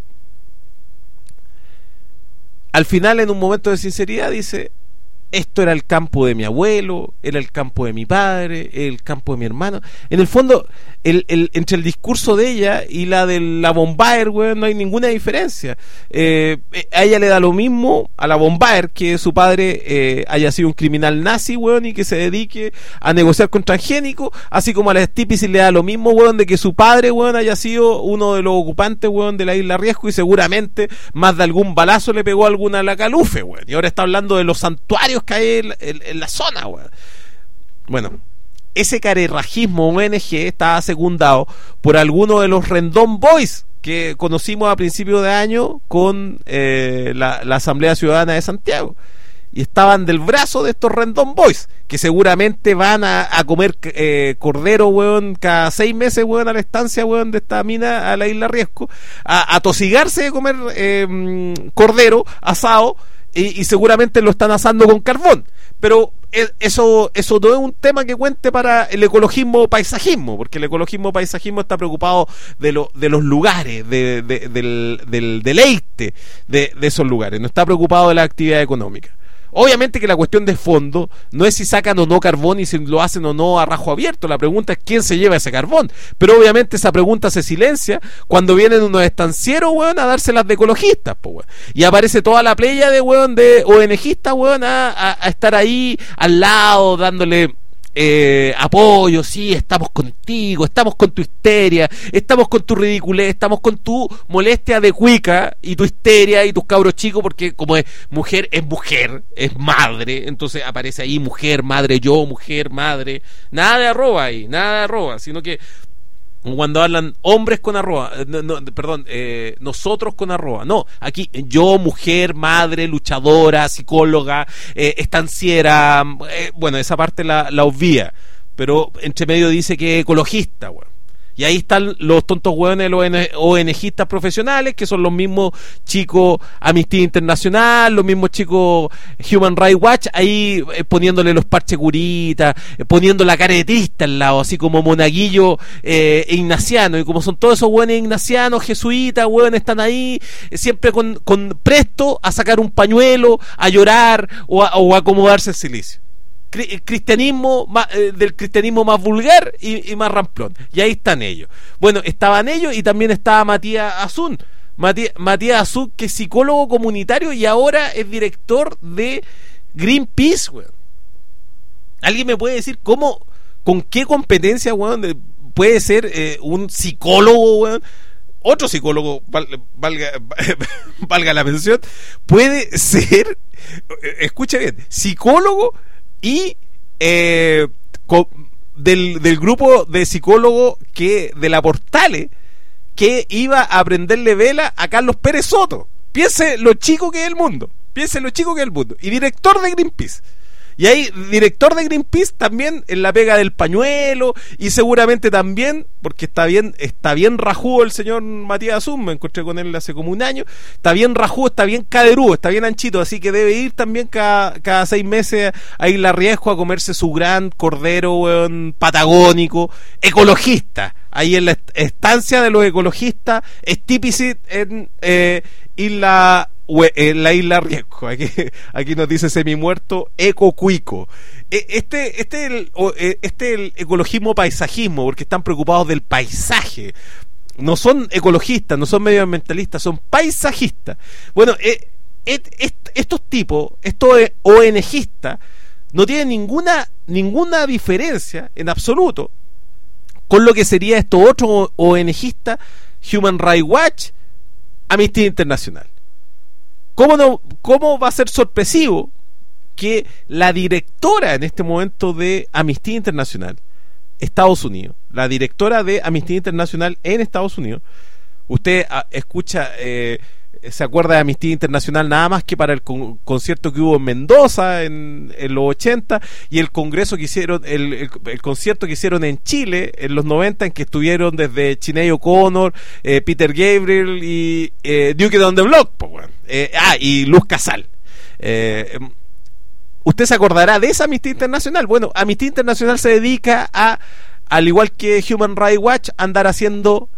al final, en un momento de sinceridad, dice: esto era el campo de mi abuelo, era el campo de mi padre, el campo de mi hermano. En el fondo, el, el, entre el discurso de ella y la de la Bombaer, weón, no hay ninguna diferencia. Eh, a ella le da lo mismo, a la Bombaer, que su padre eh, haya sido un criminal nazi, weón, y que se dedique a negociar con transgénicos, así como a la Stipicit le da lo mismo, weón, de que su padre, weón, haya sido uno de los ocupantes, weón, de la Isla Riesco, y seguramente más de algún balazo le pegó a alguna a la Calufe, weón. Y ahora está hablando de los santuarios que hay en, en, en la zona, weón. Bueno, ese carerrajismo O N G estaba secundado por algunos de los Rendón Boys que conocimos a principios de año con eh, la, la Asamblea Ciudadana de Santiago, y estaban del brazo de estos Rendón Boys, que seguramente van a, a comer eh, cordero, weón, cada seis meses, weón, a la estancia, weón, de esta mina, a la Isla Riesco, a, a tosigarse de comer eh, cordero asado, y, y seguramente lo están asando con carbón. Pero eso eso no es un tema que cuente para el ecologismo paisajismo, porque el ecologismo paisajismo está preocupado de, lo, de los lugares, de, de, del, del deleite de, de esos lugares, no está preocupado de la actividad económica. Obviamente que la cuestión de fondo no es si sacan o no carbón y si lo hacen o no a rajo abierto. La pregunta es quién se lleva ese carbón. Pero obviamente esa pregunta se silencia cuando vienen unos estancieros, weón, a dárselas de ecologistas, po, weón. Y aparece toda la playa de, weón, de ONGistas, weón, a, a, a estar ahí al lado, dándole
eh, apoyo, sí, estamos contigo, estamos con tu histeria, estamos con tu ridiculez, estamos con tu molestia de cuica y tu histeria y tus cabros chicos, porque como es mujer, es mujer, es madre, entonces aparece ahí mujer, madre, yo, mujer, madre, nada de arroba ahí, nada de arroba, sino que cuando hablan hombres con arroba, no, no, perdón, eh, nosotros con arroba, no, aquí yo, mujer, madre, luchadora, psicóloga, eh, estanciera, eh, bueno, esa parte la, la obvia, pero entre medio dice que ecologista, bueno. Y ahí están los tontos hueones, los ONGistas profesionales, que son los mismos chicos Amnistía Internacional, los mismos chicos Human Rights Watch, ahí eh, poniéndole los parches curitas, eh, poniendo la caretista al lado, así como monaguillo eh, ignaciano, y como son todos esos hueones ignacianos, jesuitas, hueones, están ahí, eh, siempre con, con presto a sacar un pañuelo, a llorar o a, o a acomodarse el silicio. Cristianismo más, eh, del cristianismo más vulgar y, y más ramplón, y ahí están ellos. Bueno, estaban ellos y también estaba Matías Azun, Matías, Matías Azun, que es psicólogo comunitario y ahora es director de Greenpeace, weón. ¿Alguien me puede decir cómo, con qué competencia, weón, puede ser eh, un psicólogo, weón? Otro psicólogo, val, valga, valga la mención, puede ser, escucha bien, psicólogo y eh, co- del, del grupo de psicólogos que de la Portale que iba a prenderle vela a Carlos Pérez Soto. Piense lo chico que es el mundo, piense lo chico que es el mundo, y director de Greenpeace. Y ahí, director de Greenpeace también en la pega del pañuelo, y seguramente también, porque está bien, está bien rajudo el señor Matías Azun, me encontré con él hace como un año, está bien rajudo, está bien caderudo, está bien anchito, así que debe ir también cada, cada seis meses a Isla Riesgo a comerse su gran cordero, weón, patagónico, ecologista, ahí en la estancia de los ecologistas, Estípice en eh, Isla en la Isla Riesgo. Aquí, aquí nos dice semimuerto Eco Cuico. Este, este, el, este el ecologismo paisajismo, porque están preocupados del paisaje. No son ecologistas, no son medioambientalistas, son paisajistas. Bueno, eh, et, et, estos tipos, estos ONGistas, no tienen ninguna, ninguna diferencia en absoluto con lo que sería estos otros ONGistas, Human Rights Watch, Amnistía Internacional. ¿Cómo, no, ¿Cómo va a ser sorpresivo que la directora en este momento de Amnistía Internacional, Estados Unidos, la directora de Amnistía Internacional en Estados Unidos, usted a, escucha, eh, se acuerda de Amnistía Internacional nada más que para el con, concierto que hubo en Mendoza en, en los ochenta, y el congreso que hicieron, el, el, el concierto que hicieron en Chile en los noventa, en que estuvieron desde Sinéad O'Connor, eh, Peter Gabriel y eh, Duke Down the Block, pues, bueno. eh, ah, y Luz Casal. Eh, usted se acordará de esa Amnistía Internacional. Bueno, Amnistía Internacional se dedica a, al igual que Human Rights Watch, a andar haciendo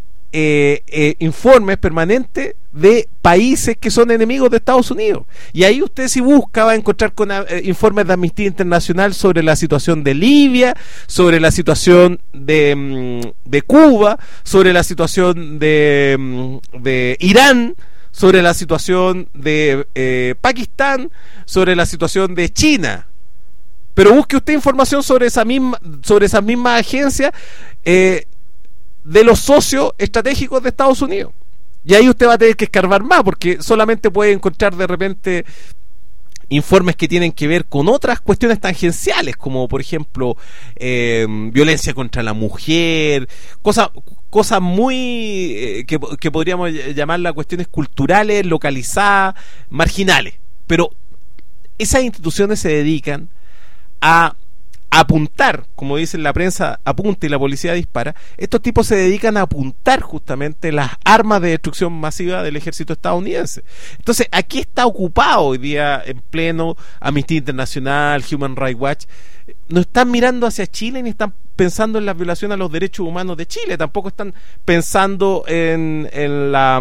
Eh, eh, informes permanentes de países que son enemigos de Estados Unidos, y ahí usted, si busca, va a encontrar con eh, informes de Amnistía Internacional sobre la situación de Libia, sobre la situación de, de Cuba, sobre la situación de, de Irán, sobre la situación de eh, Pakistán, sobre la situación de China. Pero busque usted información sobre esa misma, sobre esas mismas agencias eh, de los socios estratégicos de Estados Unidos, y ahí usted va a tener que escarbar más, porque solamente puede encontrar de repente informes que tienen que ver con otras cuestiones tangenciales, como por ejemplo eh, violencia contra la mujer, cosas cosas muy eh, que, que podríamos llamarlas cuestiones culturales, localizadas, marginales. Pero esas instituciones se dedican a apuntar, como dice la prensa, apunta y la policía dispara. Estos tipos se dedican a apuntar justamente las armas de destrucción masiva del ejército estadounidense. Entonces, aquí está ocupado hoy día en pleno Amnistía Internacional, Human Rights Watch. No están mirando hacia Chile ni están pensando en la violación a los derechos humanos de Chile, tampoco están pensando en, en la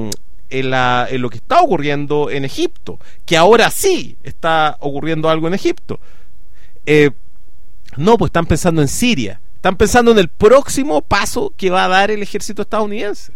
En, la, en lo que está ocurriendo en Egipto, que ahora sí está ocurriendo algo en Egipto. Eh, no, pues están pensando en Siria, están pensando en el próximo paso que va a dar el ejército estadounidense.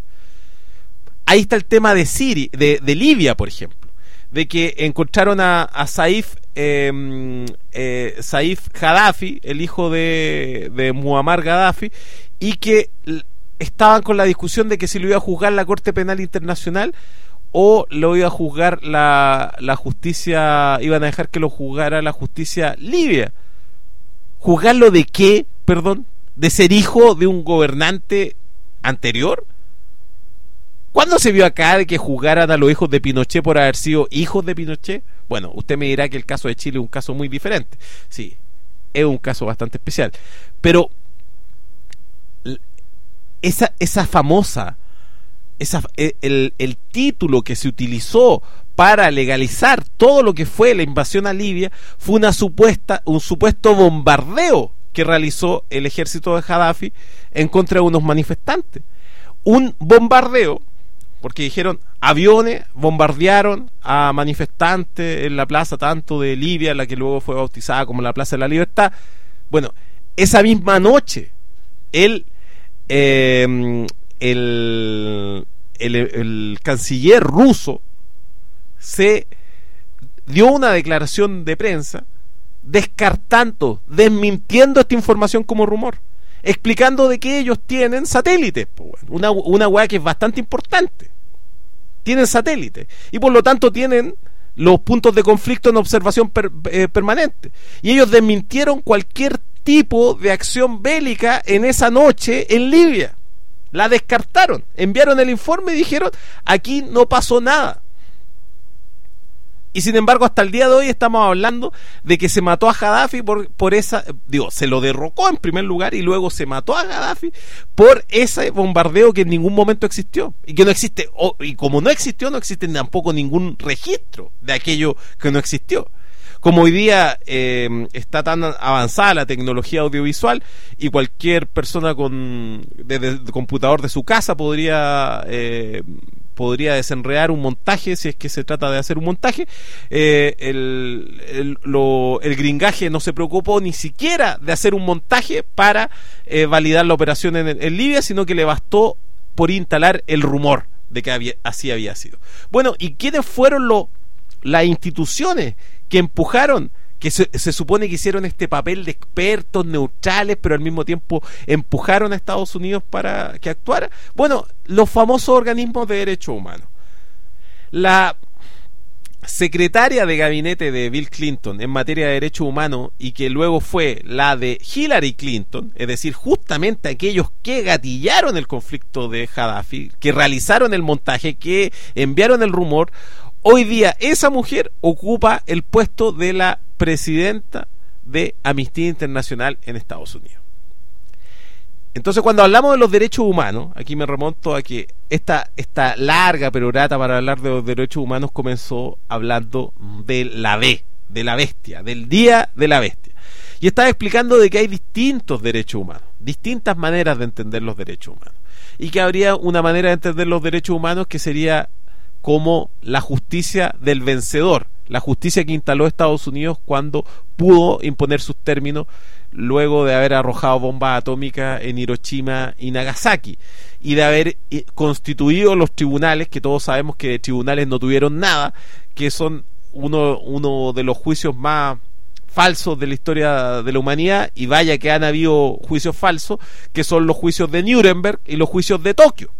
Ahí está el tema de Siria, de, de Libia, por ejemplo, de que encontraron a, a Saif
eh, eh, Saif Gaddafi, el hijo de, de Muammar Gaddafi, y que estaban con la discusión de que si lo iba a juzgar la Corte Penal Internacional o lo iba a juzgar la, la justicia, iban a dejar que lo juzgara la justicia libia. ¿Juzgarlo de qué, perdón? ¿De ser hijo de un gobernante anterior? ¿Cuándo se vio acá de que juzgaran a los hijos de Pinochet por haber sido hijos de Pinochet? Bueno, usted me dirá que el caso de Chile es un caso muy diferente. Sí, es un caso bastante especial. Pero esa, esa famosa, esa, el, el título que se utilizó para legalizar todo lo que fue la invasión a Libia fue una supuesta, un supuesto bombardeo que realizó el ejército de Gaddafi en contra de unos manifestantes. Un bombardeo porque dijeron aviones bombardearon a manifestantes en la plaza tanto de Libia, la que luego fue bautizada como la Plaza de la Libertad. Bueno, esa misma noche el eh, el, el, el canciller ruso se dio una declaración de prensa descartando, desmintiendo esta información como rumor, explicando de que ellos tienen satélites, una, una hueá que es bastante importante. Tienen satélites y por lo tanto tienen los puntos de conflicto en observación per, eh, permanente. Y ellos desmintieron cualquier tipo de acción bélica en esa noche en Libia. La descartaron, enviaron el informe y dijeron: aquí no pasó nada. Y sin embargo, hasta el día de hoy estamos hablando de que se mató a Gaddafi por, por esa, digo, se lo derrocó en primer lugar y luego se mató a Gaddafi por ese bombardeo que en ningún momento existió y que no existe, o, y como no existió, no existe tampoco ningún registro de aquello que no existió. Como hoy día eh, está tan avanzada la tecnología audiovisual y cualquier persona con desde el computador de su casa podría eh, podría desenredar un montaje, si es que se trata de hacer un montaje. eh, el, el, lo, el gringaje no se preocupó ni siquiera de hacer un montaje para eh, validar la operación en, en Libia, sino que le bastó por instalar el rumor de que había, así había sido. Bueno, ¿y quiénes fueron los las instituciones que empujaron, que se, se supone que hicieron este papel de expertos neutrales, pero al mismo tiempo empujaron a Estados Unidos para que actuara? Bueno, los famosos organismos de derechos humanos. La secretaria de gabinete de Bill Clinton en materia de derechos humanos, y que luego fue la de Hillary Clinton, es decir, justamente aquellos que gatillaron el conflicto de Gaddafi, que realizaron el montaje, que enviaron el rumor, hoy día esa mujer ocupa el puesto de la presidenta de Amnistía Internacional en Estados Unidos. Entonces, cuando hablamos de los derechos humanos, aquí me remonto a que esta, esta larga perorata para hablar de los derechos humanos comenzó hablando de la B, de la bestia, del Día de la Bestia. Y estaba explicando de que hay distintos derechos humanos, distintas maneras de entender los derechos humanos. Y que habría una manera de entender los derechos humanos que sería como la justicia del vencedor, la justicia que instaló Estados Unidos cuando pudo imponer sus términos luego de haber arrojado bombas atómicas en Hiroshima y Nagasaki y de haber constituido los tribunales, que todos sabemos que de tribunales no tuvieron nada, que son uno, uno de los juicios más falsos de la historia de la humanidad, y vaya que han habido juicios falsos, que son los juicios de Nuremberg y los juicios de Tokio.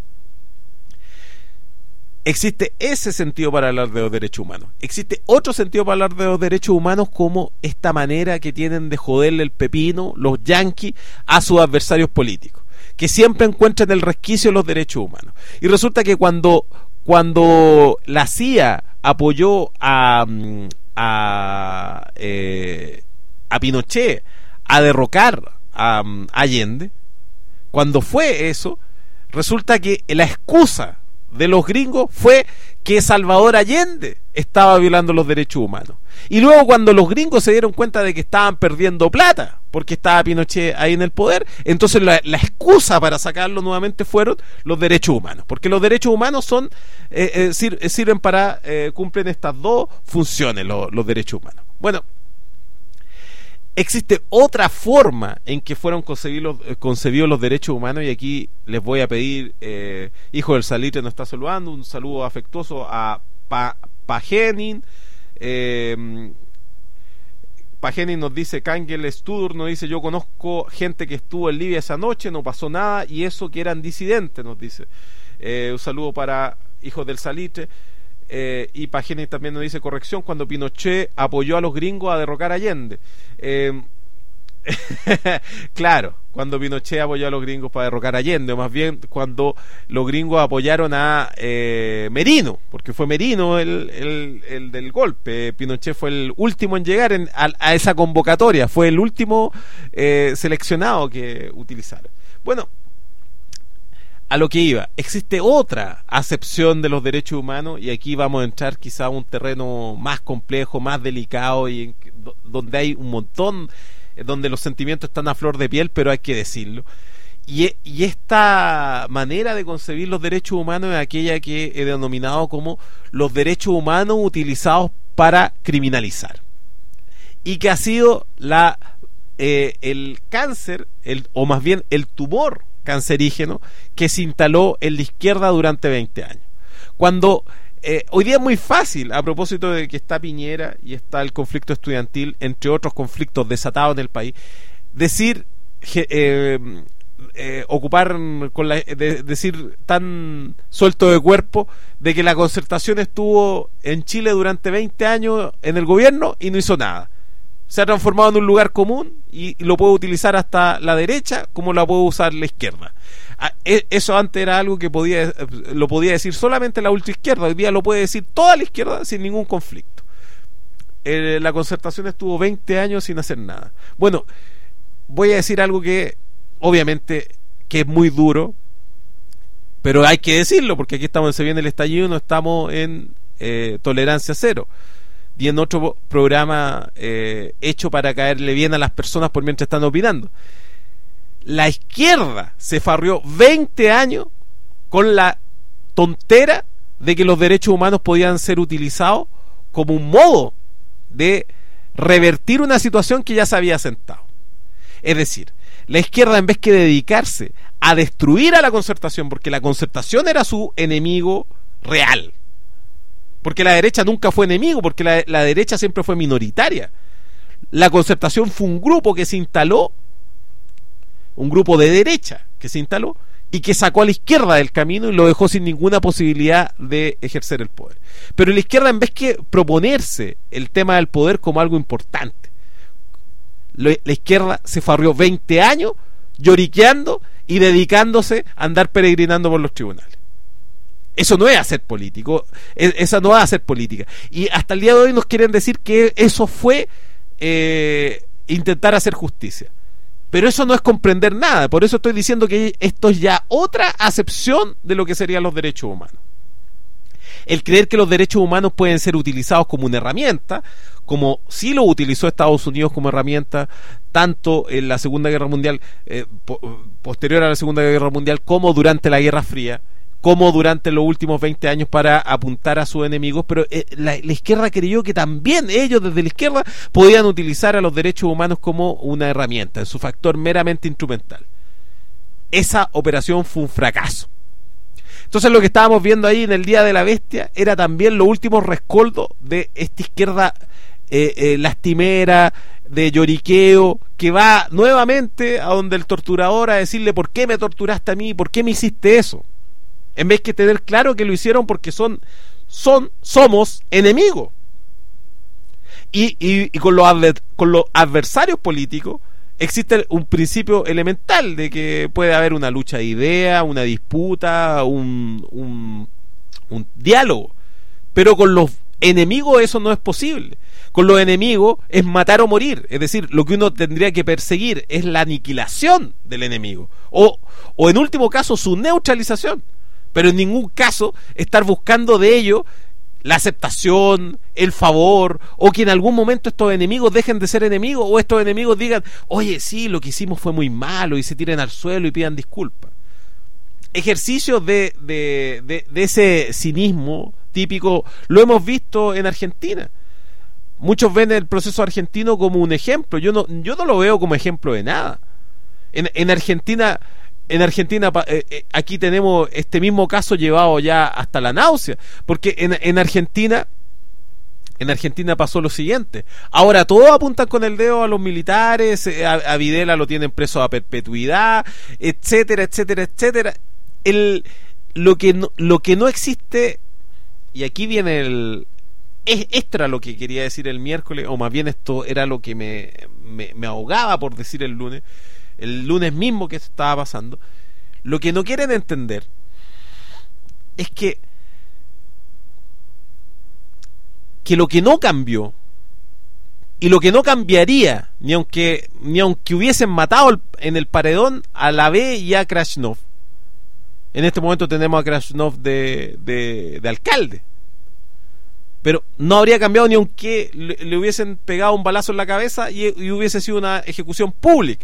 Existe ese sentido para hablar de los derechos humanos. Existe otro sentido para hablar de los derechos humanos, como esta manera que tienen de joderle el pepino los yanquis a sus adversarios políticos, que siempre encuentran el resquicio de los derechos humanos. Y resulta que cuando, cuando la C I A apoyó a, a, eh, a Pinochet a derrocar a, a Allende, cuando fue eso, resulta que la excusa de los gringos fue que Salvador Allende estaba violando los derechos humanos. Y luego, cuando los gringos se dieron cuenta de que estaban perdiendo plata porque estaba Pinochet ahí en el poder, entonces la, la excusa para sacarlo nuevamente fueron los derechos humanos, porque los derechos humanos son eh, eh, sir, eh, sirven para eh, cumplen estas dos funciones, lo, los derechos humanos. Bueno, existe otra forma en que fueron concebidos, concebidos los derechos humanos, y aquí les voy a pedir, eh, Hijo del Salitre nos está saludando, un saludo afectuoso a pa, Pajenin, eh, Pageni nos dice, Kangel Studur nos dice, yo conozco gente que estuvo en Libia esa noche, no pasó nada, y eso que eran disidentes, nos dice. Eh, un saludo para Hijos del Salitre. Eh, y Pageni también nos dice, corrección, cuando Pinochet apoyó a los gringos a derrocar a Allende. Eh, claro, cuando Pinochet apoyó a los gringos para derrocar a Allende, o más bien cuando los gringos apoyaron a eh, Merino, porque fue Merino el, el, el del golpe. Pinochet fue el último en llegar en, a, a esa convocatoria, fue el último eh, seleccionado que utilizaron. Bueno, a lo que iba, existe otra acepción de los derechos humanos, y aquí vamos a entrar quizá a un terreno más complejo, más delicado, y en, donde hay un montón, donde los sentimientos están a flor de piel, pero hay que decirlo. Y, y esta manera de concebir los derechos humanos es aquella que he denominado como los derechos humanos utilizados para criminalizar, y que ha sido la eh, el cáncer, el, o más bien el tumor cancerígeno que se instaló en la izquierda durante veinte años. Cuando eh, hoy día es muy fácil, a propósito de que está Piñera y está el conflicto estudiantil, entre otros conflictos desatados en el país, decir eh, eh, ocupar con la, de, decir tan suelto de cuerpo de que la Concertación estuvo en Chile durante veinte años en el gobierno y no hizo nada. Se ha transformado en un lugar común y lo puede utilizar hasta la derecha como la puede usar la izquierda. Eso antes era algo que podía lo podía decir solamente la ultraizquierda, hoy día lo puede decir toda la izquierda sin ningún conflicto. Eh, la Concertación estuvo veinte años sin hacer nada. Bueno, voy a decir algo que obviamente que es muy duro, pero hay que decirlo porque aquí estamos en Se Viene el Estallido, no estamos en eh, tolerancia cero. Y en otro programa eh, hecho para caerle bien a las personas por mientras están opinando. La izquierda se farrió veinte años con la tontera de que los derechos humanos podían ser utilizados como un modo de revertir una situación que ya se había sentado. Es decir, la izquierda, en vez que dedicarse a destruir a la Concertación, porque la Concertación era su enemigo real, porque la derecha nunca fue enemigo, porque la, la derecha siempre fue minoritaria. La Concertación fue un grupo que se instaló, un grupo de derecha que se instaló y que sacó a la izquierda del camino y lo dejó sin ninguna posibilidad de ejercer el poder. Pero la izquierda, en vez que proponerse el tema del poder como algo importante, lo, la izquierda se farrió veinte años lloriqueando y dedicándose a andar peregrinando por los tribunales. Eso no es hacer político, esa no va a ser política. Y hasta el día de hoy nos quieren decir que eso fue eh, intentar hacer justicia. Pero eso no es comprender nada. Por eso estoy diciendo que esto es ya otra acepción de lo que serían los derechos humanos. El creer que los derechos humanos pueden ser utilizados como una herramienta, como sí lo utilizó Estados Unidos como herramienta, tanto en la Segunda Guerra Mundial, eh, po- posterior a la Segunda Guerra Mundial, como durante la Guerra Fría, como durante los últimos veinte años para apuntar a sus enemigos, pero eh, la, la izquierda creyó que también ellos desde la izquierda podían utilizar a los derechos humanos como una herramienta, en su factor meramente instrumental. Esa operación fue un fracaso. Entonces lo que estábamos viendo ahí en el Día de la Bestia era también los últimos rescoldos de esta izquierda eh, eh, lastimera, de lloriqueo, que va nuevamente a donde el torturador a decirle: ¿por qué me torturaste a mí? ¿Por qué me hiciste eso? En vez que tener claro que lo hicieron porque son, son somos enemigos. Y, y, y con, los adver, con los adversarios políticos existe un principio elemental de que puede haber una lucha de ideas, una disputa, un, un, un diálogo. Pero con los enemigos eso no es posible. Con los enemigos es matar o morir. Es decir, lo que uno tendría que perseguir es la aniquilación del enemigo. O, o en último caso, su neutralización. Pero en ningún caso estar buscando de ello la aceptación, el favor, o que en algún momento estos enemigos dejen de ser enemigos, o estos enemigos digan: oye, sí, lo que hicimos fue muy malo, y se tiren al suelo y pidan disculpas. Ejercicios de, de, de, de ese cinismo típico lo hemos visto en Argentina. Muchos ven el proceso argentino como un ejemplo. Yo no, yo no lo veo como ejemplo de nada. En, en Argentina... En Argentina, eh, eh, aquí tenemos este mismo caso llevado ya hasta la náusea, porque en, en Argentina en Argentina pasó lo siguiente. Ahora todos apuntan con el dedo a los militares, a, a Videla lo tienen preso a perpetuidad, etcétera, etcétera, etcétera. El, lo, que no, lo que no existe, y aquí viene el... Es, esto era lo que quería decir el miércoles, o más bien esto era lo que me, me, me ahogaba por decir el lunes, el lunes mismo que estaba pasando. Lo que no quieren entender es que que lo que no cambió y lo que no cambiaría, ni aunque ni aunque hubiesen matado el, en el paredón a la B y a Krasnov. En este momento tenemos a Krasnov de, de, de alcalde, pero no habría cambiado ni aunque le, le hubiesen pegado un balazo en la cabeza y, y hubiese sido una ejecución pública.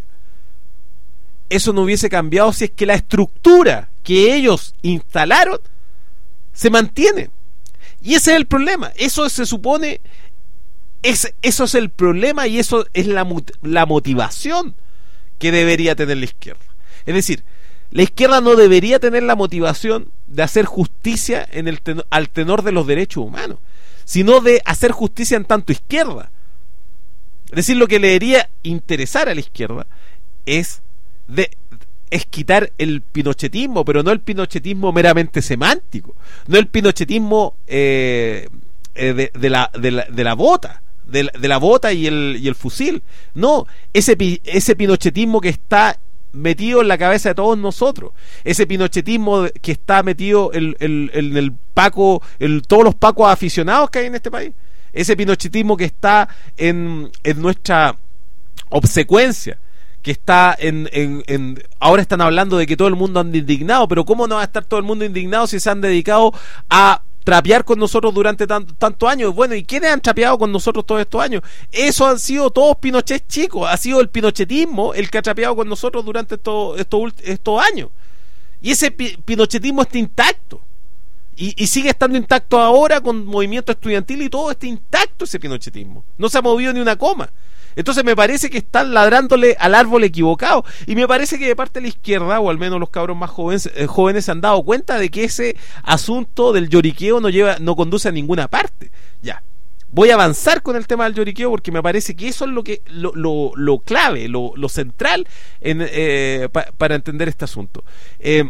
Eso no hubiese cambiado si es que la estructura que ellos instalaron se mantiene. Y ese es el problema. Eso se supone, es, eso es el problema y eso es la, la motivación que debería tener la izquierda. Es decir, la izquierda no debería tener la motivación de hacer justicia en el tenor, al tenor de los derechos humanos, sino de hacer justicia en tanto izquierda. Es decir, lo que le debería interesar a la izquierda es de es quitar el pinochetismo, pero no el pinochetismo meramente semántico, no el pinochetismo eh, eh, de, de, la, de, la, de la bota, de la, de la bota y el, y el fusil, no, ese, ese pinochetismo que está metido en la cabeza de todos nosotros, ese pinochetismo que está metido en, en, en el Paco, en todos los pacos aficionados que hay en este país, ese pinochetismo que está en, en nuestra obsecuencia, que está en, en, en... Ahora están hablando de que todo el mundo anda indignado, pero ¿cómo no va a estar todo el mundo indignado si se han dedicado a trapear con nosotros durante tantos tanto años? Bueno, ¿y quiénes han trapeado con nosotros todos estos años? Eso han sido todos Pinochet chicos, ha sido el pinochetismo el que ha trapeado con nosotros durante estos, estos, estos años. Y ese pi, pinochetismo está intacto. Y, y sigue estando intacto ahora con movimiento estudiantil y todo está intacto ese pinochetismo. No se ha movido ni una coma. Entonces me parece que están ladrándole al árbol equivocado, y me parece que de parte de la izquierda, o al menos los cabros más jóvenes, eh, jóvenes se han dado cuenta de que ese asunto del lloriqueo no lleva, no conduce a ninguna parte. Ya, voy a avanzar con el tema del lloriqueo porque me parece que eso es lo que lo, lo, lo clave, lo, lo central en, eh, pa, para entender este asunto. Eh,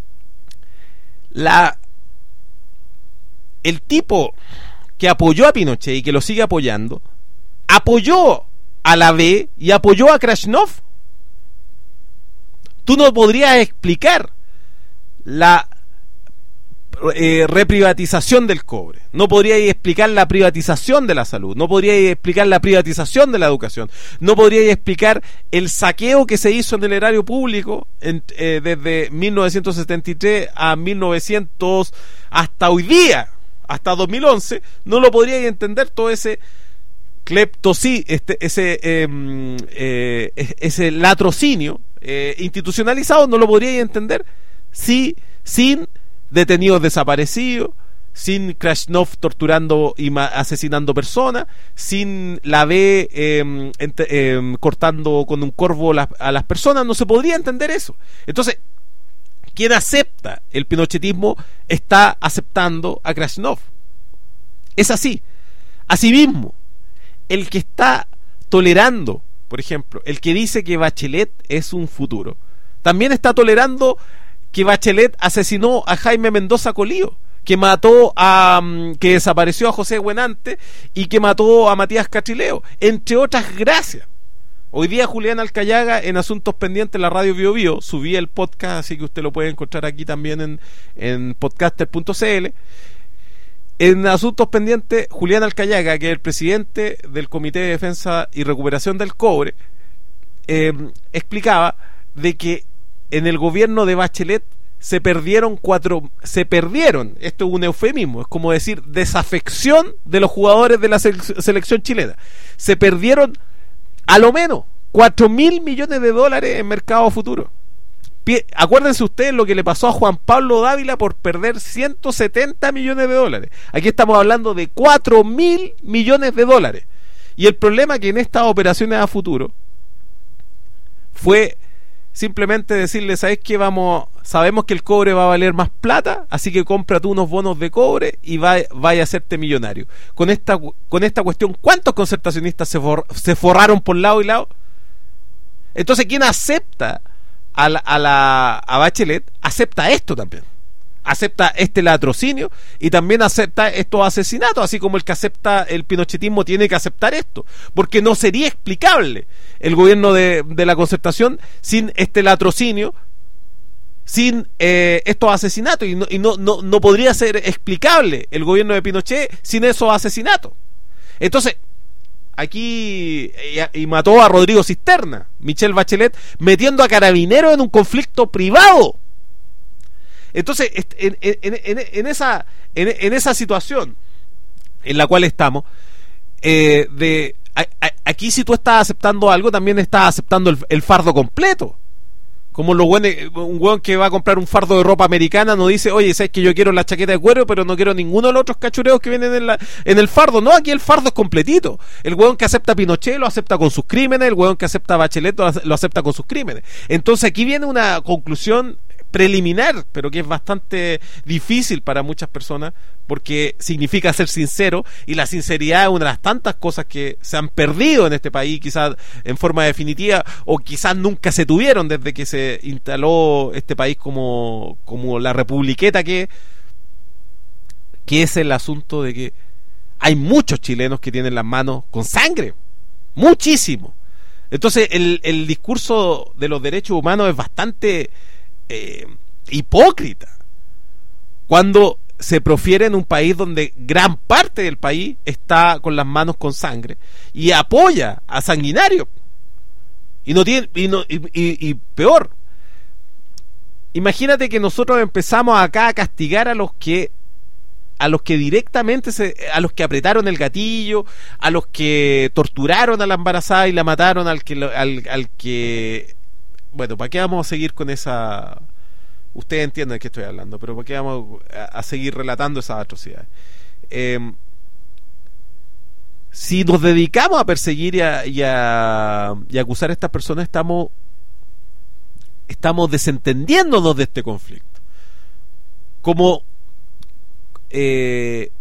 la el tipo que apoyó a Pinochet y que lo sigue apoyando, apoyó a la B y apoyó a Krasnov. Tú no podrías explicar la eh, reprivatización del cobre, no podrías explicar la privatización de la salud, no podrías explicar la privatización de la educación, no podrías explicar el saqueo que se hizo en el erario público en, eh, desde mil novecientos setenta y tres a mil novecientos hasta hoy día, hasta dos mil once. No lo podrías entender todo ese cleptosí, este, ese eh, eh, ese latrocinio eh, institucionalizado, no lo podríais entender si sin detenidos desaparecidos, sin Krasnov torturando y asesinando personas, sin la B eh, ent- eh, cortando con un corvo las, a las personas. No se podría entender eso. Entonces, quien acepta el pinochetismo está aceptando a Krasnov. Es así. Asimismo, el que está tolerando, por ejemplo, el que dice que Bachelet es un futuro, también está tolerando que Bachelet asesinó a Jaime Mendoza Colío, que mató a que desapareció a José Buenante y que mató a Matías Catrileo, entre otras gracias. Hoy día Julián Alcayaga, en Asuntos Pendientes, la radio Bio Bio, subí el podcast, así que usted lo puede encontrar aquí también en, en podcaster punto c l. En Asuntos Pendientes, Julián Alcayaga, que es el presidente del Comité de Defensa y Recuperación del Cobre, eh, explicaba de que en el gobierno de Bachelet se perdieron cuatro, se perdieron, esto es un eufemismo, es como decir desafección de los jugadores de la selección chilena, se perdieron a lo menos cuatro mil millones de dólares en mercado futuro. Acuérdense ustedes lo que le pasó a Juan Pablo Dávila por perder ciento setenta millones de dólares. Aquí estamos hablando de cuatro mil millones de dólares. Y el problema es que en estas operaciones a futuro fue simplemente decirle, ¿sabes qué? Vamos, sabemos que el cobre va a valer más plata, así que cómprate unos bonos de cobre y vaya, vaya a hacerte millonario. Con esta, con esta cuestión, ¿cuántos concertacionistas se, for, se forraron por lado y lado? Entonces, ¿quién acepta a la, a la a Bachelet? Acepta esto también. Acepta este latrocinio y también acepta estos asesinatos, así como el que acepta el pinochetismo tiene que aceptar esto, porque no sería explicable el gobierno de, de la Concertación sin este latrocinio, sin eh, estos asesinatos, y, no, y no, no, no podría ser explicable el gobierno de Pinochet sin esos asesinatos. Entonces, aquí y, y mató a Rodrigo Cisterna, Michelle Bachelet, metiendo a carabineros en un conflicto privado. Entonces, en, en, en, en, esa, en, en esa situación en la cual estamos, eh, de a, a, aquí si tú estás aceptando algo, también estás aceptando el, el fardo completo. Como los buenos, un hueón que va a comprar un fardo de ropa americana no dice, oye, sabes que yo quiero la chaqueta de cuero, pero no quiero ninguno de los otros cachureos que vienen en, la, en el fardo. No, aquí el fardo es completito. El hueón que acepta a Pinochet lo acepta con sus crímenes, el hueón que acepta a Bachelet lo acepta con sus crímenes. Entonces aquí viene una conclusión preliminar, pero que es bastante difícil para muchas personas, porque significa ser sincero, y la sinceridad es una de las tantas cosas que se han perdido en este país, quizás en forma definitiva, o quizás nunca se tuvieron desde que se instaló este país como, como la republiqueta que, que es el asunto de que hay muchos chilenos que tienen las manos con sangre, muchísimo. Entonces el, el discurso de los derechos humanos es bastante Eh, hipócrita cuando se profiere en un país donde gran parte del país está con las manos con sangre y apoya a sanguinarios y no tiene y, no, y, y, y peor, imagínate que nosotros empezamos acá a castigar a los que a los que directamente se, a los que apretaron el gatillo, a los que torturaron a la embarazada y la mataron, al que al, al que bueno, ¿para qué vamos a seguir con esa? Ustedes entienden de qué estoy hablando, pero ¿para qué vamos a, a seguir relatando esas atrocidades? Eh, si nos dedicamos a perseguir y a, y a, y a acusar a estas personas, estamos, estamos desentendiéndonos de este conflicto. Como eh,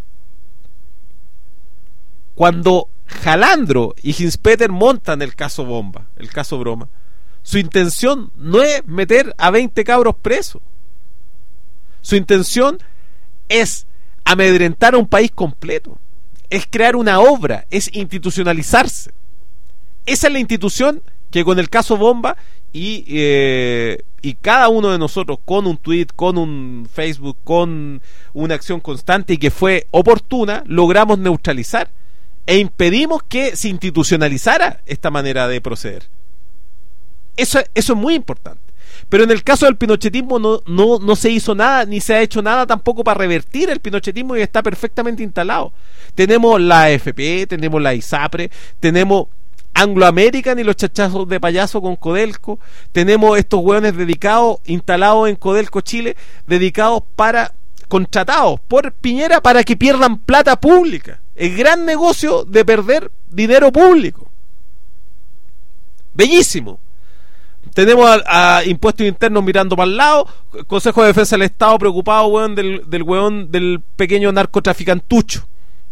cuando Jalandro y Hinspeter montan el caso Bomba, el caso Broma, su intención no es meter a veinte cabros presos. Su intención es amedrentar a un país completo. Es crear una obra, es institucionalizarse. Esa es la institución que con el caso Bomba y, eh, y cada uno de nosotros con un tweet, con un Facebook, con una acción constante y que fue oportuna, logramos neutralizar e impedimos que se institucionalizara esta manera de proceder. Eso, eso es muy importante. Pero en el caso del pinochetismo no, no, no se hizo nada, ni se ha hecho nada tampoco para revertir el pinochetismo, y está perfectamente instalado. Tenemos la A F P, tenemos la ISAPRE, tenemos Anglo American y los chachazos de payaso con Codelco, tenemos estos hueones dedicados, instalados en Codelco Chile, dedicados para, contratados por Piñera para que pierdan plata pública. El gran negocio de perder dinero público. Bellísimo. Tenemos a, a impuestos internos mirando para el lado, Consejo de Defensa del Estado preocupado, weón, del, del weón del pequeño narcotraficantucho.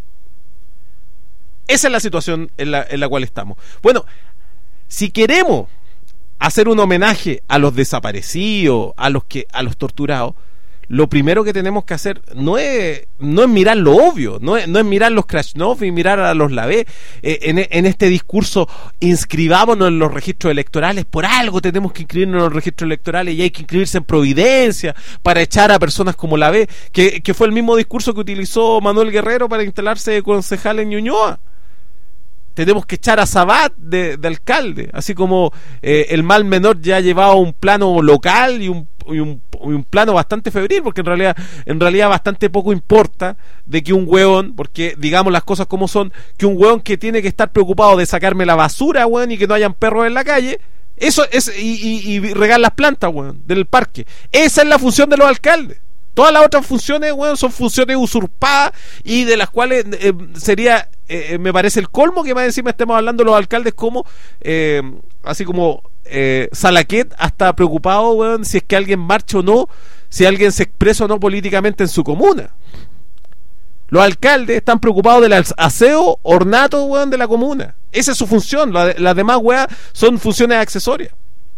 Esa es la situación en la, en la cual estamos. Bueno, si queremos hacer un homenaje a los desaparecidos, a los que, a los torturados, lo primero que tenemos que hacer no es, no es mirar lo obvio, no es, no es mirar los Krasnov y mirar a los Lavé, eh, en, en este discurso inscribámonos en los registros electorales, por algo tenemos que inscribirnos en los registros electorales y hay que inscribirse en Providencia para echar a personas como Lavé, que, que fue el mismo discurso que utilizó Manuel Guerrero para instalarse de concejal en Ñuñoa. Tenemos que echar a Sabat de, de alcalde, así como eh, el mal menor ya ha llevado un plano local y un, y, un, y un plano bastante febril, porque en realidad en realidad bastante poco importa de que un hueón, porque digamos las cosas como son, que un hueón que tiene que estar preocupado de sacarme la basura, hueón, y que no hayan perros en la calle, eso es, y, y, y regar las plantas, hueón, del parque. Esa es la función de los alcaldes. Todas las otras funciones, bueno, son funciones usurpadas y de las cuales eh, sería, eh, me parece el colmo que más encima estemos hablando los alcaldes como, eh, así como
eh, Salaquet hasta preocupado, weón, si es que alguien marcha o no, si alguien se expresa o no políticamente en su comuna. Los alcaldes están preocupados del aseo, ornato, weón, de la comuna. Esa es su función. Las la demás, weón, son funciones accesorias.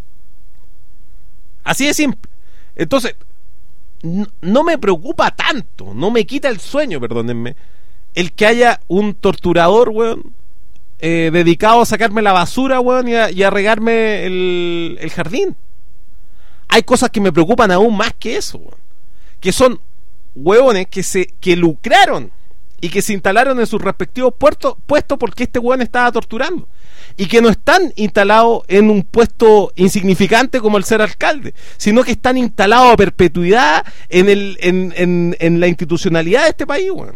Así de simple. Entonces, no, no me preocupa tanto, no me quita el sueño, perdónenme, el que haya un torturador, weón, eh, dedicado a sacarme la basura, weón, y a, y a regarme el, el jardín. Hay cosas que me preocupan aún más que eso, weón, que son hueones que se que lucraron y que se instalaron en sus respectivos puestos puestos porque este hueón estaba torturando, y que no están instalados en un puesto insignificante como el ser alcalde, sino que están instalados a perpetuidad en el en, en, en la institucionalidad de este país, weón.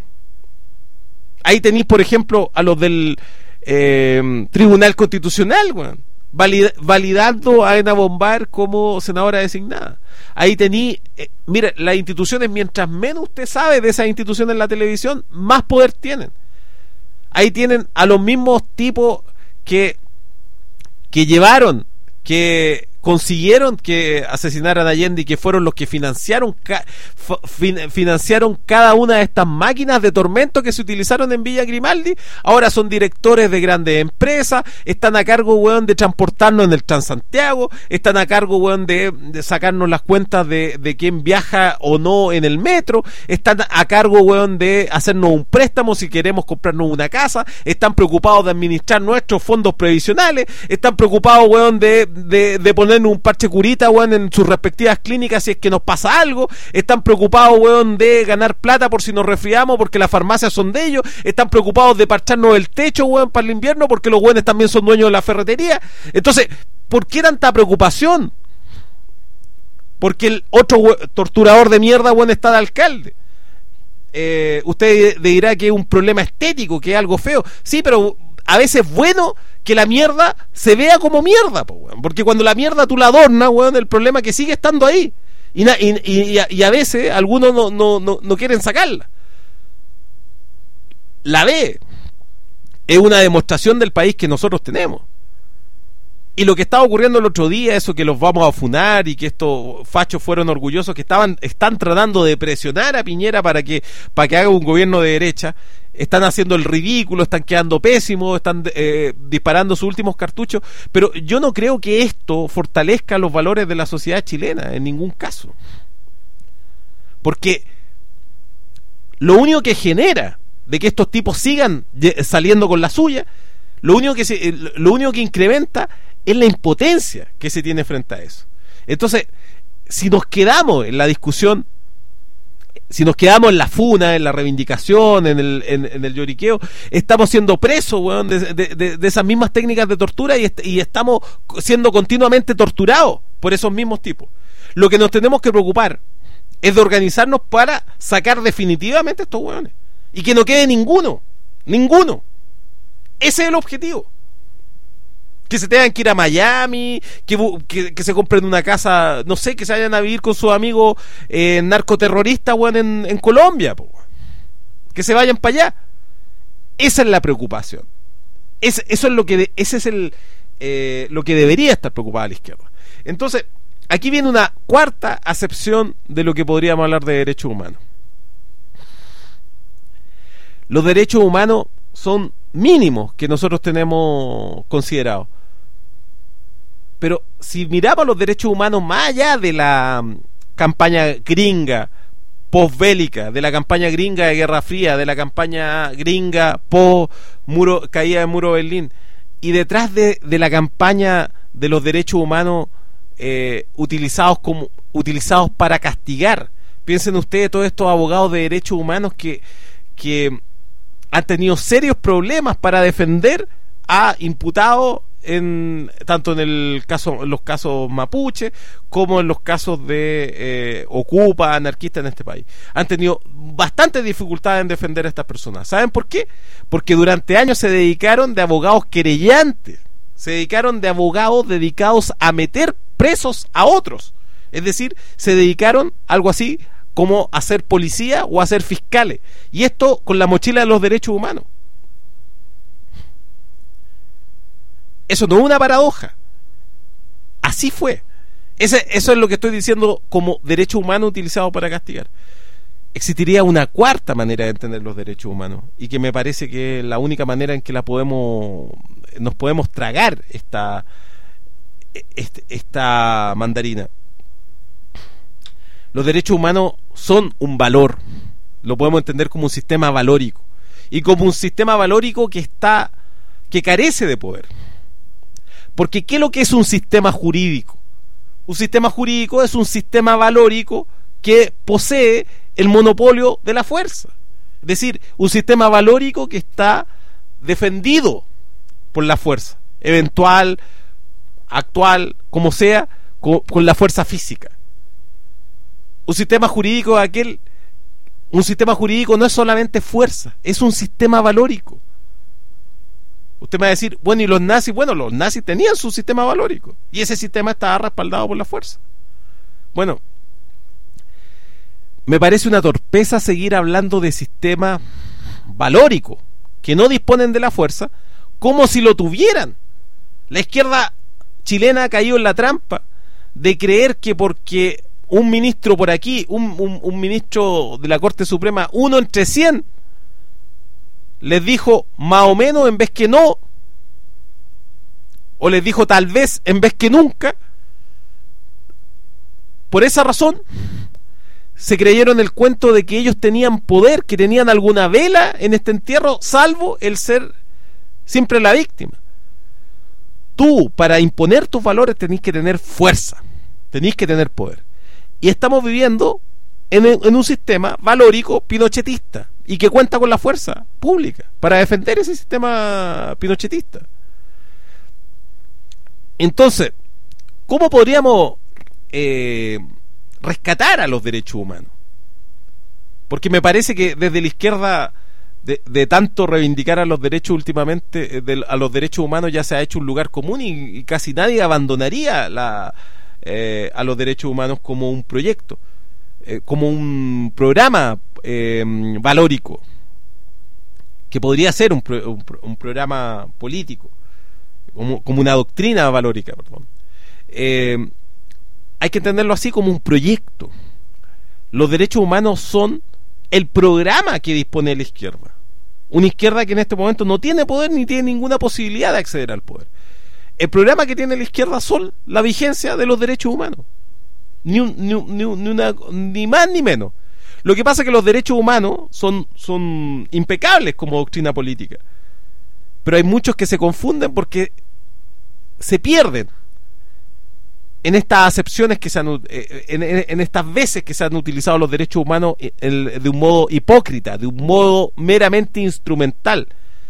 Ahí tenéis, por ejemplo, a los del eh, Tribunal Constitucional, weón, valid, validando a Ana Bombar como senadora designada. Ahí tení, eh, mira, las instituciones, mientras menos usted sabe de esas instituciones en la televisión, más poder tienen. Ahí tienen a los mismos tipos que, que llevaron, que consiguieron que asesinaran a Allende y que fueron los que financiaron ca fin financiaron cada una de estas máquinas de tormento que se utilizaron en Villa Grimaldi. Ahora son directores de grandes empresas, están a cargo, weón, de transportarnos en el Transantiago, están a cargo, weón, de, de sacarnos las cuentas de, de quién viaja o no en el metro, están a cargo, weón, de hacernos un préstamo si queremos comprarnos una casa, están preocupados de administrar nuestros fondos previsionales, están preocupados, weón, de, de, de poner un parche curita, weón, en sus respectivas clínicas si es que nos pasa algo, están preocupados, weón, de ganar plata por si nos resfriamos porque las farmacias son de ellos, están preocupados de parcharnos el techo, weón, para el invierno porque los weones también son dueños de la ferretería. Entonces, ¿por qué tanta preocupación? Porque el otro weón, torturador de mierda, weón, está de alcalde. Eh, usted dirá que es un problema estético, que es algo feo. Sí, pero a veces es bueno que la mierda se vea como mierda, po, weón. Porque cuando la mierda tú la adornas, weón, el problema es que sigue estando ahí. Y, na, y, y, y a veces algunos no, no, no, no quieren sacarla. La ve. Es una demostración del país que nosotros tenemos. Y lo que estaba ocurriendo el otro día, eso que los vamos a funar y que estos fachos fueron orgullosos, que estaban están tratando de presionar a Piñera para que para que haga un gobierno de derecha, están haciendo el ridículo, están quedando pésimos, están eh, disparando sus últimos cartuchos, pero yo no creo que esto fortalezca los valores de la sociedad chilena en ningún caso, porque lo único que genera de que estos tipos sigan saliendo con la suya, lo único que se, lo único que incrementa es la impotencia que se tiene frente a eso. Entonces, si nos quedamos en la discusión, si nos quedamos en la funa, en la reivindicación, en el, en, en el lloriqueo, estamos siendo presos, weón, de, de, de, de esas mismas técnicas de tortura y, est y estamos siendo continuamente torturados por esos mismos tipos. Lo que nos tenemos que preocupar es de organizarnos para sacar definitivamente estos weones y que no quede ninguno, ninguno. Ese es el objetivo. Que se tengan que ir a Miami, que, que, que se compren una casa, no sé, que se vayan a vivir con sus amigos eh, narcoterroristas, weón, en, en Colombia, po, que se vayan para allá. Esa es la preocupación. Es, eso es lo que de, ese es el eh, lo que debería estar preocupada la izquierda. Entonces, aquí viene una cuarta acepción de lo que podríamos hablar de derechos humanos. Los derechos humanos son mínimos que nosotros tenemos considerados. Pero si miramos los derechos humanos más allá de la campaña gringa posbélica, de la campaña gringa de Guerra Fría, de la campaña gringa post muro, caída del muro de Berlín, y detrás de, de la campaña de los derechos humanos eh, utilizados como utilizados para castigar, piensen ustedes todos estos abogados de derechos humanos que que han tenido serios problemas para defender a imputados en tanto en el caso en los casos mapuche como en los casos de eh, ocupa, anarquistas en este país. Han tenido bastantes dificultades en defender a estas personas. ¿Saben por qué? Porque durante años se dedicaron de abogados querellantes, se dedicaron de abogados dedicados a meter presos a otros. Es decir, se dedicaron algo así como a ser policía o a ser fiscales, y esto con la mochila de los derechos humanos. Eso no es una paradoja.
así fue. Ese, eso es lo que estoy diciendo como derecho humano utilizado para castigar. Existiría una cuarta manera de entender los derechos humanos, y que me parece que es la única manera en que la podemos nos podemos tragar esta esta, esta mandarina. Los derechos humanos son un valor, lo podemos entender como un sistema valórico, y como un sistema valórico que está que carece de poder. Porque ¿qué es lo que es un sistema jurídico? Un sistema jurídico es un sistema valórico que posee el monopolio de la fuerza. Es decir, un sistema valórico que está defendido por la fuerza, eventual, actual, como sea, con, con la fuerza física. Un sistema jurídico aquel, un sistema jurídico no es solamente fuerza, es un sistema valórico. Usted me va a decir, bueno, ¿y los nazis? Bueno, los nazis tenían su sistema valórico, y ese sistema estaba respaldado por la fuerza. Bueno, me parece una torpeza seguir hablando de sistemas valóricos que no disponen de la fuerza como si lo tuvieran. La izquierda chilena ha caído en la trampa de creer que porque un ministro por aquí, un, un, un ministro de la Corte Suprema, uno entre cien, les dijo más o menos en vez que no, o les dijo tal vez en vez que nunca, por esa razón se creyeron el cuento de que ellos tenían poder, que tenían alguna vela en este entierro, salvo el ser siempre la víctima. Tú, para imponer tus valores, tenés que tener fuerza, tenés que tener poder. Y estamos viviendo en, en un sistema valórico pinochetista, y que cuenta con la fuerza pública para defender ese sistema pinochetista. Entonces, ¿cómo podríamos eh, rescatar a los derechos humanos? Porque me parece que desde la izquierda, de, de tanto reivindicar a los derechos últimamente, de, a los derechos humanos, ya se ha hecho un lugar común, y, y casi nadie abandonaría la, eh, a los derechos humanos como un proyecto, eh, como un programa eh, valórico, que podría ser un, pro, un, un programa político, como, como una doctrina valórica, perdón. Eh, hay que entenderlo así, como un proyecto. Los derechos humanos son el programa que dispone la izquierda, una izquierda que en este momento no tiene poder ni tiene ninguna posibilidad de acceder al poder. El programa que tiene la izquierda son la vigencia de los derechos humanos, ni, un, ni, un, ni, un, ni, una, ni más ni menos. Lo que pasa es que los derechos humanos son, son impecables como doctrina política, pero hay muchos que se confunden porque se pierden en estas acepciones que se han, en, en, en estas veces que se han utilizado los derechos humanos de un modo hipócrita, de un modo meramente instrumental.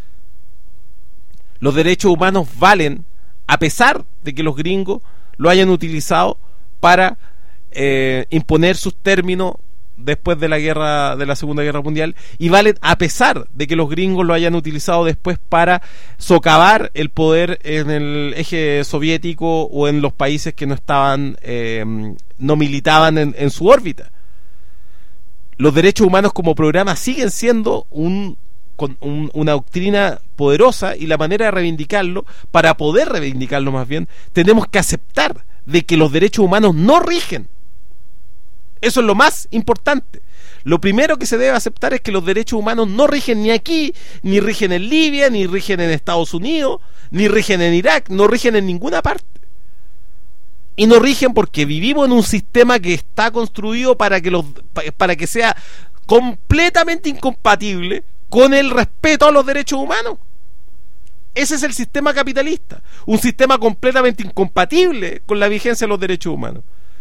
Los derechos humanos valen a pesar de que los gringos lo hayan utilizado para eh, imponer sus términos después de la guerra, de la Segunda Guerra Mundial, y valen a pesar de que los gringos lo hayan utilizado después para socavar el poder en el eje soviético o en los países que no estaban eh, no militaban en, en su órbita. Los derechos humanos como programa siguen siendo un, con un, una doctrina poderosa, y la manera de reivindicarlo, para poder reivindicarlo más bien, tenemos que aceptar de que los derechos humanos no rigen. Eso es lo más importante. Lo primero que se debe aceptar es que los derechos humanos no rigen ni aquí, ni rigen en Libia, ni rigen en Estados Unidos, ni rigen en Irak, no rigen en ninguna parte. Y no rigen porque vivimos en un sistema que está construido para que los para que sea completamente incompatible con el respeto a los derechos humanos. Ese es el sistema capitalista, un sistema completamente incompatible con la vigencia de los derechos humanos.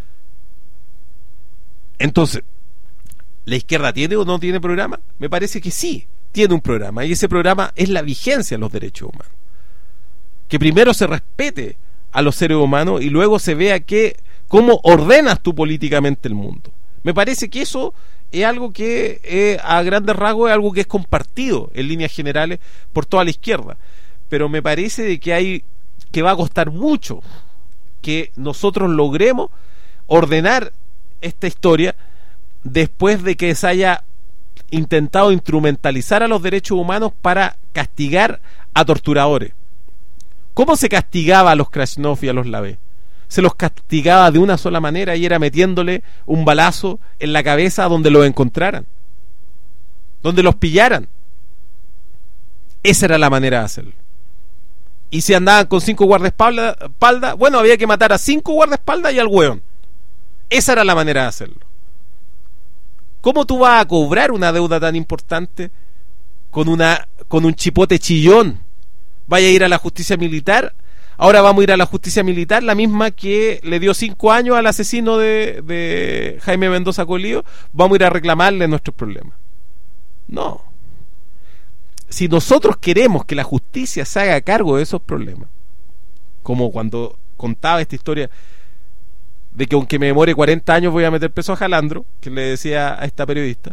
Entonces, ¿la izquierda tiene o no tiene programa? Me parece que sí, tiene un programa, y ese programa es la vigencia de los derechos humanos. Que primero se respete a los seres humanos y luego se vea que cómo ordenas tú políticamente el mundo. Me parece que eso es algo que eh, a grandes rasgos es algo que es compartido en líneas generales por toda la izquierda, pero me parece de que hay que va a costar mucho que nosotros logremos ordenar esta historia después de que se haya intentado instrumentalizar a los derechos humanos para castigar a torturadores. ¿Cómo se castigaba a los Krasnov y a los Lavey? se los castigaba de una sola manera, y era metiéndole un balazo en la cabeza donde los encontraran, donde los pillaran. Esa era la manera de hacerlo. Y si andaban con cinco guardaespaldas, bueno, había que matar a cinco guardaespaldas y al hueón. Esa era la manera de hacerlo. ¿Cómo tú vas a cobrar una deuda tan importante con una con un chipote chillón? Vaya a ir a la justicia militar. Ahora vamos a ir a la justicia militar, la misma que le dio cinco años al asesino de, de Jaime Mendoza Colío. Vamos a ir a reclamarle nuestros problemas. No. Si nosotros queremos que la justicia se haga cargo de esos problemas, como cuando contaba esta historia de que aunque me demore cuarenta años voy a meter preso a Jalandro, que le decía a esta periodista,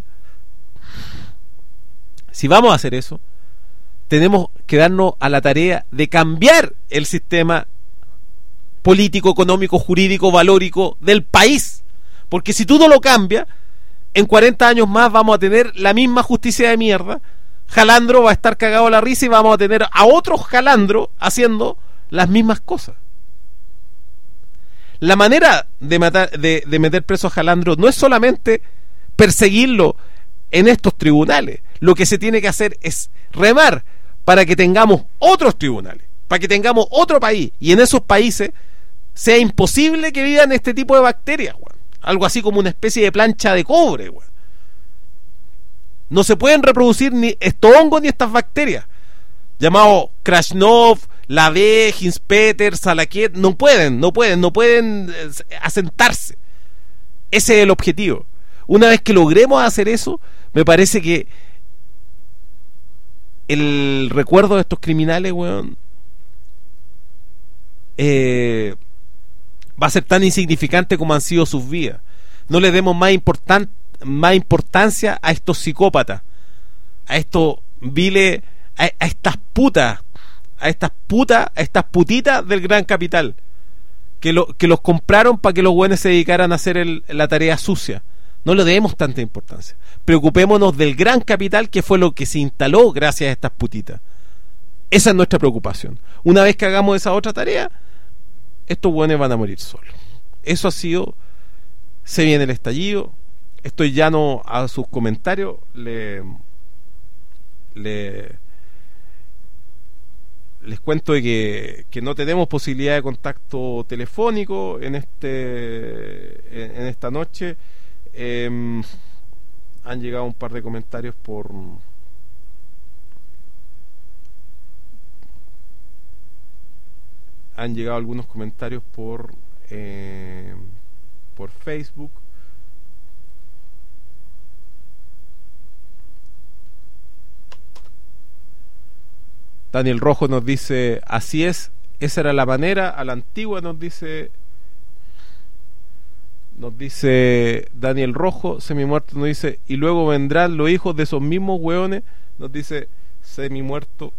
si vamos a hacer eso, tenemos que darnos a la tarea de cambiar el sistema político, económico, jurídico, valórico del país. Porque si tú no lo cambias, en cuarenta años más vamos a tener la misma justicia de mierda. Jalandro va a estar cagado a la risa y vamos a tener a otros Jalandro haciendo las mismas cosas. La manera de, matar, de, de meter preso a Jalandro no es solamente perseguirlo en estos tribunales. Lo que se tiene que hacer es remar para que tengamos otros tribunales, para que tengamos otro país, y en esos países sea imposible que vivan este tipo de bacterias, güey. Algo así como una especie de plancha de cobre, güey. No se pueden reproducir ni estos hongos ni estas bacterias, llamados Krasnov, la D, Hinspeter, Salaquet. No pueden, no pueden, no pueden asentarse. Ese es el objetivo. Una vez que logremos hacer eso, me parece que el recuerdo de estos criminales, weón, eh, va a ser tan insignificante como han sido sus vidas. No le demos más, importan, más importancia a estos psicópatas, a estos viles, a, a estas putas, a estas putas, a estas putitas del gran capital, que, lo, que los compraron para que los buenos se dedicaran a hacer el, la tarea sucia. No le demos tanta importancia. Preocupémonos del gran capital, que fue lo que se instaló gracias a estas putitas. Esa es nuestra preocupación. Una vez que hagamos esa otra tarea, estos buenos van a morir solos. Eso ha sido Se Viene el Estallido. Estoy llano a sus comentarios. Le, le les cuento de que, que no tenemos posibilidad de contacto telefónico en este en, en esta noche. Eh, han llegado un par de comentarios por han llegado algunos comentarios por eh, por Facebook. Daniel Rojo nos dice: así es, esa era la manera, a la antigua, nos dice nos dice Daniel Rojo. Semimuerto nos dice: y luego vendrán los hijos de esos mismos hueones, nos dice Semimuerto.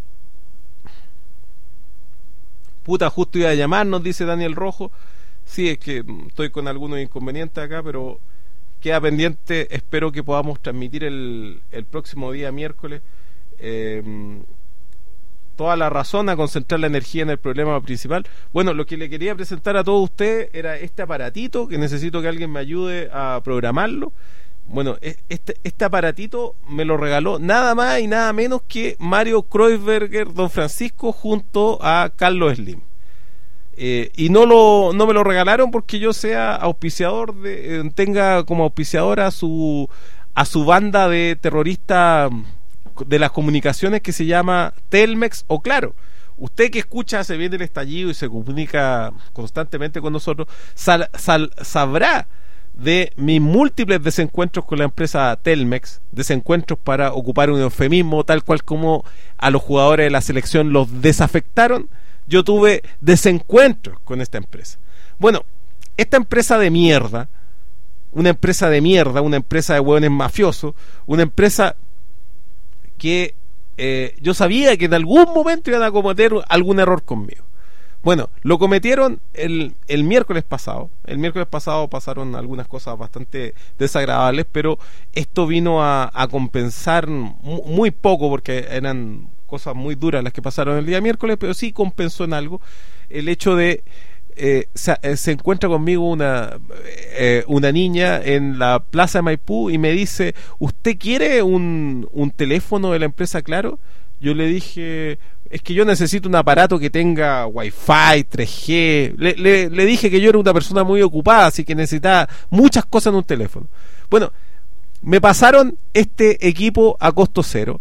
Puta, justo iba a llamar, nos dice Daniel Rojo. Sí, es que estoy con algunos inconvenientes acá, pero queda pendiente. Espero que podamos transmitir el, el próximo día miércoles eh, toda la razón, a concentrar la energía en el problema principal. Bueno, lo que le quería presentar a todos ustedes era este aparatito, que necesito que alguien me ayude a programarlo. Bueno, este, este aparatito me lo regaló nada más y nada menos que Mario Kreuzberger, Don Francisco, junto a Carlos Slim. Eh, y no lo no me lo regalaron porque yo sea auspiciador de, eh, tenga como auspiciador a su a su banda de terroristas de las comunicaciones que se llama Telmex o Claro. Usted que escucha Se Viene el Estallido y se comunica constantemente con nosotros, sal, sal, sabrá de mis múltiples desencuentros con la empresa Telmex, desencuentros para ocupar un eufemismo, tal cual como a los jugadores de la selección los desafectaron. Yo tuve desencuentros con esta empresa. Bueno, esta empresa de mierda, una empresa de mierda, una empresa de hueones mafiosos, una empresa que eh, yo sabía que en algún momento iban a cometer algún error conmigo. Bueno, lo cometieron el, el miércoles pasado. El miércoles pasado pasaron algunas cosas bastante desagradables, pero esto vino a, a compensar muy, muy poco, porque eran cosas muy duras las que pasaron el día miércoles, pero sí compensó en algo el hecho de eh, se, eh, se encuentra conmigo una eh, una niña en la plaza de Maipú y me dice, ¿usted quiere un, un teléfono de la empresa Claro? Yo le dije, es que yo necesito un aparato que tenga Wi-Fi, tres G. Le, le, le dije que yo era una persona muy ocupada, así que necesitaba muchas cosas en un teléfono. Bueno, me pasaron este equipo a costo cero.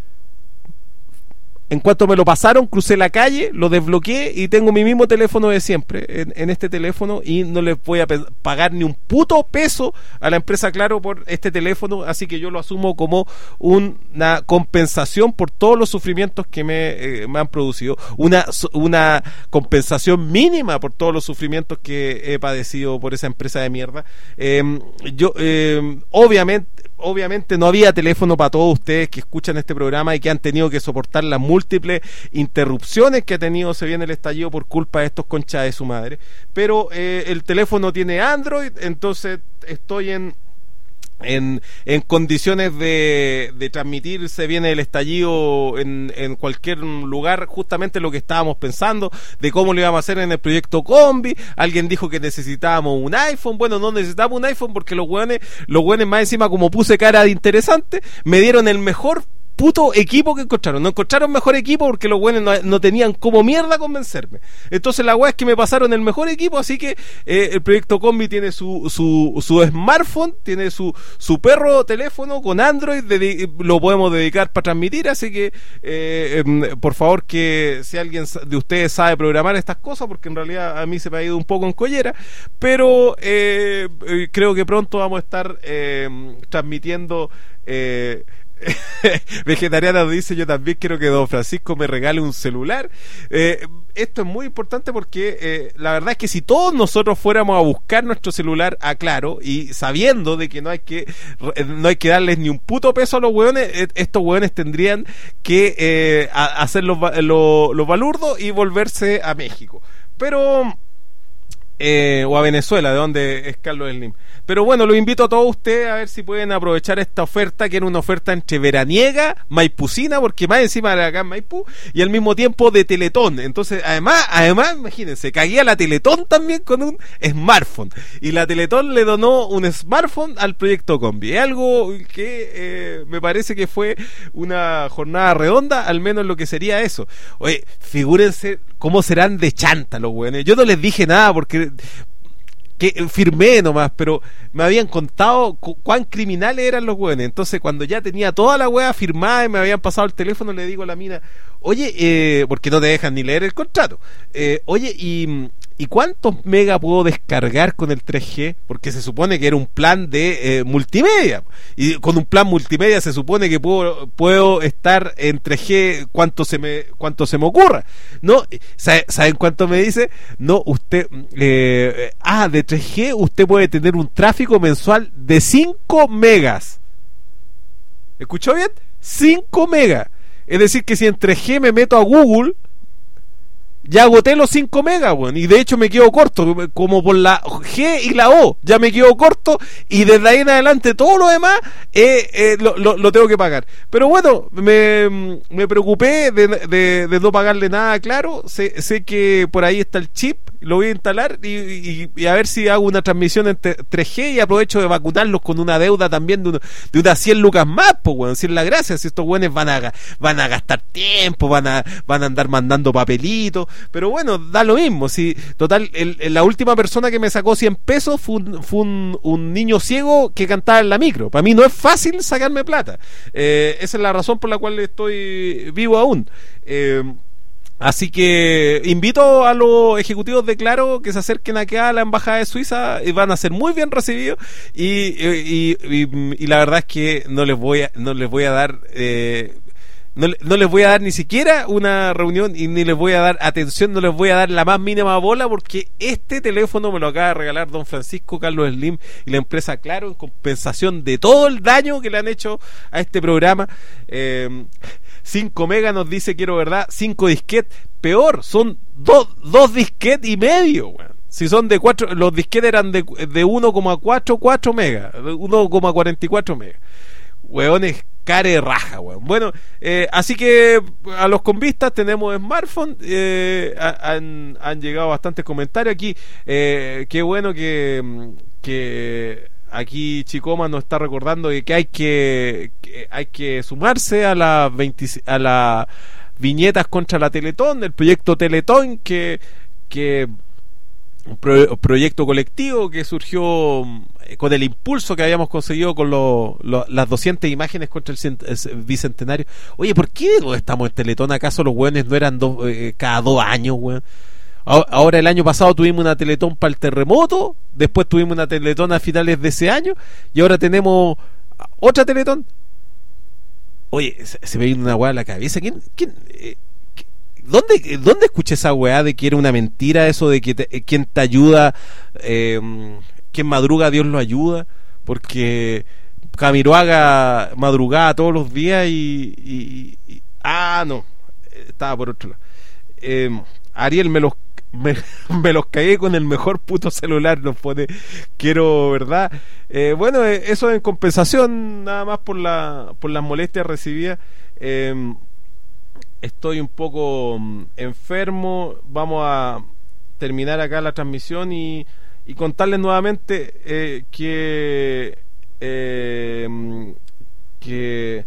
En cuanto me lo pasaron, crucé la calle, lo desbloqueé y tengo mi mismo teléfono de siempre en, en este teléfono, y no les voy a pe- pagar ni un puto peso a la empresa Claro por este teléfono, así que yo lo asumo como un, una compensación por todos los sufrimientos que me, eh, me han producido, una, una compensación mínima por todos los sufrimientos que he padecido por esa empresa de mierda. Eh, yo, eh, obviamente, Obviamente no había teléfono para todos ustedes que escuchan este programa y que han tenido que soportar las múltiples interrupciones que ha tenido Se Viene el Estallido por culpa de estos conchas de su madre. Pero eh, el teléfono tiene Android, entonces estoy en en, en condiciones de, de transmitir Se Viene el Estallido en, en cualquier lugar, justamente lo que estábamos pensando de cómo lo íbamos a hacer en el proyecto Combi. Alguien dijo que necesitábamos un iPhone. Bueno, no necesitamos un iPhone porque los hueones, los hueones más encima, como puse cara de interesante, me dieron el mejor puto equipo que encontraron. No encontraron mejor equipo porque los buenos no, no tenían como mierda convencerme. Entonces la weá es que me pasaron el mejor equipo, así que eh, el proyecto Combi tiene su, su, su smartphone, tiene su, su perro teléfono con Android, de, lo podemos dedicar para transmitir, así que eh, eh, por favor, que si alguien de ustedes sabe programar estas cosas, porque en realidad a mí se me ha ido un poco en collera, pero eh, eh, creo que pronto vamos a estar eh, transmitiendo eh, Vegetariana dice, yo también quiero que don Francisco me regale un celular. Eh, esto es muy importante porque eh, la verdad es que si todos nosotros fuéramos a buscar nuestro celular a Claro, y sabiendo de que no hay que no hay que darles ni un puto peso a los hueones, eh, estos hueones tendrían que eh, a, hacer los, los, los balurdos y volverse a México. Pero Eh, o a Venezuela, de donde es Carlos Slim. Pero bueno, los invito a todos ustedes a ver si pueden aprovechar esta oferta, que era una oferta entre veraniega, maipucina, porque más encima era acá en Maipú, y al mismo tiempo de Teletón. Entonces, además, además, imagínense, cagué a la Teletón también con un smartphone, y la Teletón le donó un smartphone al proyecto Combi. Es algo que eh, me parece que fue una jornada redonda, al menos lo que sería eso. Oye, figúrense cómo serán de chanta los güeyes. Yo no les dije nada porque que firmé nomás, pero me habían contado cu- cuán criminales eran los güeyes. Entonces, cuando ya tenía toda la wea firmada y me habían pasado el teléfono, le digo a la mina, oye, eh, porque no te dejan ni leer el contrato, eh, oye, y... ¿y cuántos mega puedo descargar con el tres G? Porque se supone que era un plan de eh, multimedia. Y con un plan multimedia se supone que puedo, puedo estar en tres G cuanto se me, cuanto se me ocurra. ¿No? ¿Saben, ¿saben cuánto me dice? No, usted... Eh, ah, de tres G usted puede tener un tráfico mensual de cinco megas. ¿Escuchó bien? cinco megas. Es decir, que si en tres G me meto a Google, ya agoté los cinco megas, weón, y de hecho me quedo corto, como por la G y la O, ya me quedo corto, y desde ahí en adelante todo lo demás eh, eh, lo, lo, lo tengo que pagar. Pero bueno, me, me preocupé de, de, de no pagarle nada, claro, sé, sé que por ahí está el chip, lo voy a instalar y, y, y a ver si hago una transmisión en tres G y aprovecho de vacunarlos con una deuda también de, uno, de unas cien lucas más, pues, weón, si es la gracia, si estos weones van a, van a gastar tiempo, van a, van a andar mandando papelitos. Pero bueno, da lo mismo. Si total, el, el, la última persona que me sacó cien pesos fue, un, fue un, un niño ciego que cantaba en la micro. Para mí no es fácil sacarme plata. Eh, esa es la razón por la cual estoy vivo aún. Eh, Así que invito a los ejecutivos de Claro que se acerquen acá a la embajada de Suiza, y van a ser muy bien recibidos, y, y, y, y la verdad es que no les voy a, no les voy a dar eh, No, no les voy a dar ni siquiera una reunión, y ni les voy a dar atención, no les voy a dar la más mínima bola, porque este teléfono me lo acaba de regalar don Francisco Carlos Slim y la empresa Claro, en compensación de todo el daño que le han hecho a este programa. eh, cinco megas nos dice, quiero verdad, cinco disquetes, peor, son dos dos disquetes y medio, weón. Si son de cuatro, los disquetes eran de, de uno coma cuarenta y cuatro megas, uno coma cuarenta y cuatro megas. Weones, care raja, weón. Bueno, eh, así que a los convistas tenemos smartphone, eh, han, han llegado bastantes comentarios aquí. Eh, qué bueno que, que aquí Chicoma nos está recordando que, que hay que, que hay que sumarse a las veinte, a las viñetas contra la Teletón, el proyecto Teletón, que que un pro, proyecto colectivo que surgió con el impulso que habíamos conseguido con lo, lo, las doscientas imágenes contra el, cent, el bicentenario. Oye, ¿por qué estamos en Teletón? ¿Acaso los hueones no eran dos, eh, cada dos años, weón? Ahora el año pasado tuvimos una Teletón para el terremoto, después tuvimos una Teletón a finales de ese año y ahora tenemos otra Teletón. Oye, se, se me viene una weá a la cabeza. ¿Quién? quién eh, ¿Dónde, ¿Dónde escuché esa weá de que era una mentira eso de que te, quien te ayuda, eh, quien madruga Dios lo ayuda? Porque Camiroaga madrugaba todos los días y, y, y ah no, estaba por otro lado. eh, Ariel me los me, me los cagué con el mejor puto celular, nos pone, quiero, ¿verdad? Eh, bueno, eh, eso en compensación nada más por la por las molestias recibidas. eh, Estoy un poco um, enfermo. Vamos a terminar acá la transmisión y, y contarles nuevamente eh, que eh, que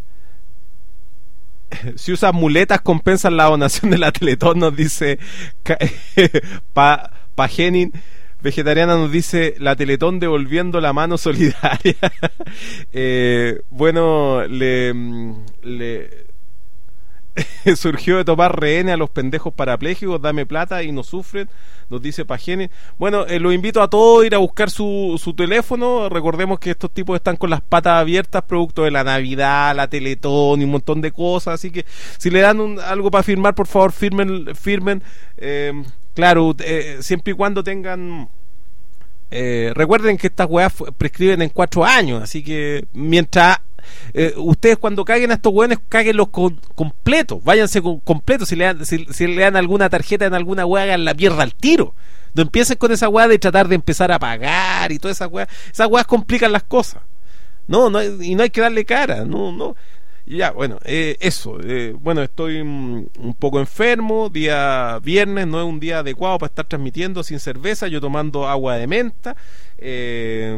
si usas muletas compensan la donación de la Teletón, nos dice pa, Pagenin. Vegetariana nos dice la Teletón devolviendo la mano solidaria. eh, bueno, le, le surgió de tomar rehenes a los pendejos parapléjicos, dame plata y no sufren, nos dice Pagene. Bueno, eh, los invito a todos a ir a buscar su, su teléfono. Recordemos que estos tipos están con las patas abiertas producto de la Navidad, la Teletón y un montón de cosas, así que si le dan un, algo para firmar, por favor firmen, firmen. Eh, claro, eh, siempre y cuando tengan eh, recuerden que estas weas prescriben en cuatro años, así que mientras Eh, ustedes cuando caguen a estos hueones, cáguenlos con, completos, váyanse con completos. Si le dan, si, si le dan alguna tarjeta en alguna hueá, hagan la mierda al tiro. No empiecen con esa hueá de tratar de empezar a pagar y toda esa hueá. Esas hueás complican las cosas. No, no, y no hay que darle cara. No, no. Ya, bueno, eh, eso. Eh, bueno, estoy un, un poco enfermo. Día viernes no es un día adecuado para estar transmitiendo sin cerveza. Yo tomando agua de menta. Eh.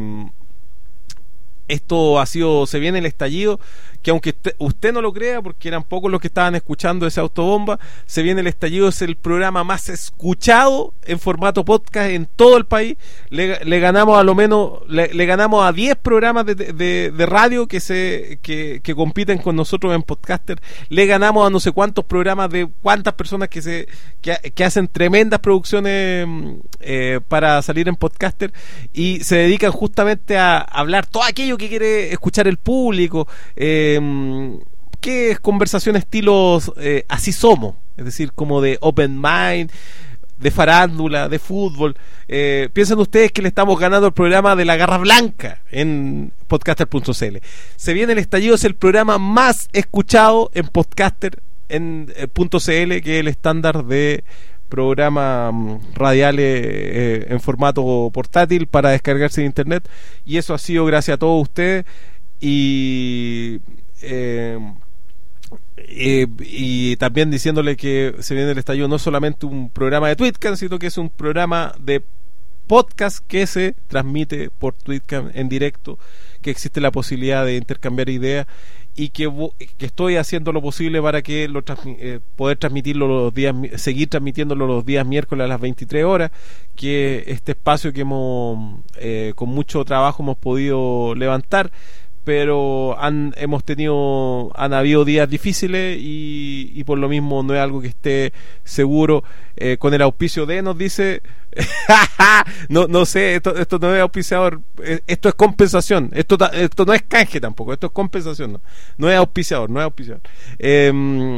Esto ha sido, se viene el estallido, que aunque usted, usted no lo crea, porque eran pocos los que estaban escuchando esa autobomba, se viene el estallido, es el programa más escuchado en formato podcast en todo el país. Le, le ganamos a lo menos, le, le ganamos a diez programas de, de, de radio que se que, que compiten con nosotros en Podcaster. Le ganamos a no sé cuántos programas de cuántas personas que se que, que hacen tremendas producciones eh, para salir en Podcaster y se dedican justamente a hablar todo aquello que quiere escuchar el público. eh, ¿Qué es conversación estilo eh, así somos? Es decir, como de open mind, de farándula, de fútbol. Eh, piensen ustedes que le estamos ganando el programa de la Garra Blanca en podcaster punto c l. Se viene el estallido, es el programa más escuchado en podcaster en eh, .cl, que es el estándar de programas radiales eh, en formato portátil para descargarse de internet, y eso ha sido gracias a todos ustedes. Y eh, eh, y también diciéndole que se viene el estallido no solamente un programa de Tweetcam, sino que es un programa de podcast que se transmite por Tweetcam en directo, que existe la posibilidad de intercambiar ideas y que, que estoy haciendo lo posible para que lo transmi eh, poder transmitirlo los días, seguir transmitiéndolo los días miércoles a las veintitrés horas, que este espacio que hemos eh, con mucho trabajo hemos podido levantar, pero han hemos tenido han habido días difíciles y, y por lo mismo no es algo que esté seguro. Eh, con el auspicio de, nos dice no no sé, esto esto no es auspiciador, esto es compensación, esto esto no es canje tampoco, esto es compensación, no, no es auspiciador, no es auspiciador. Eh,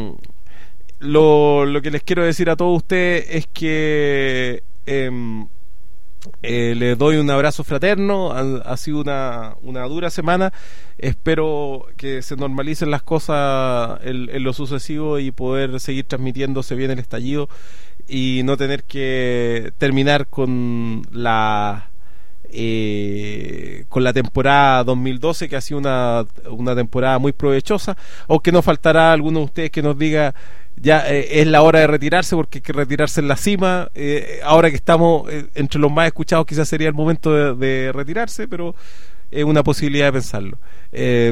lo, lo que les quiero decir a todos ustedes es que eh, Eh, les doy un abrazo fraterno. Ha, ha sido una, una dura semana. Espero que se normalicen las cosas en, en lo sucesivo y poder seguir transmitiéndose bien el estallido y no tener que terminar con la eh, con la temporada dos mil doce, que ha sido una, una temporada muy provechosa, aunque nos faltará alguno de ustedes que nos diga ya eh, es la hora de retirarse, porque hay que retirarse en la cima. Eh, ahora que estamos eh, entre los más escuchados, quizás sería el momento de, de retirarse, pero es una posibilidad de pensarlo. Eh,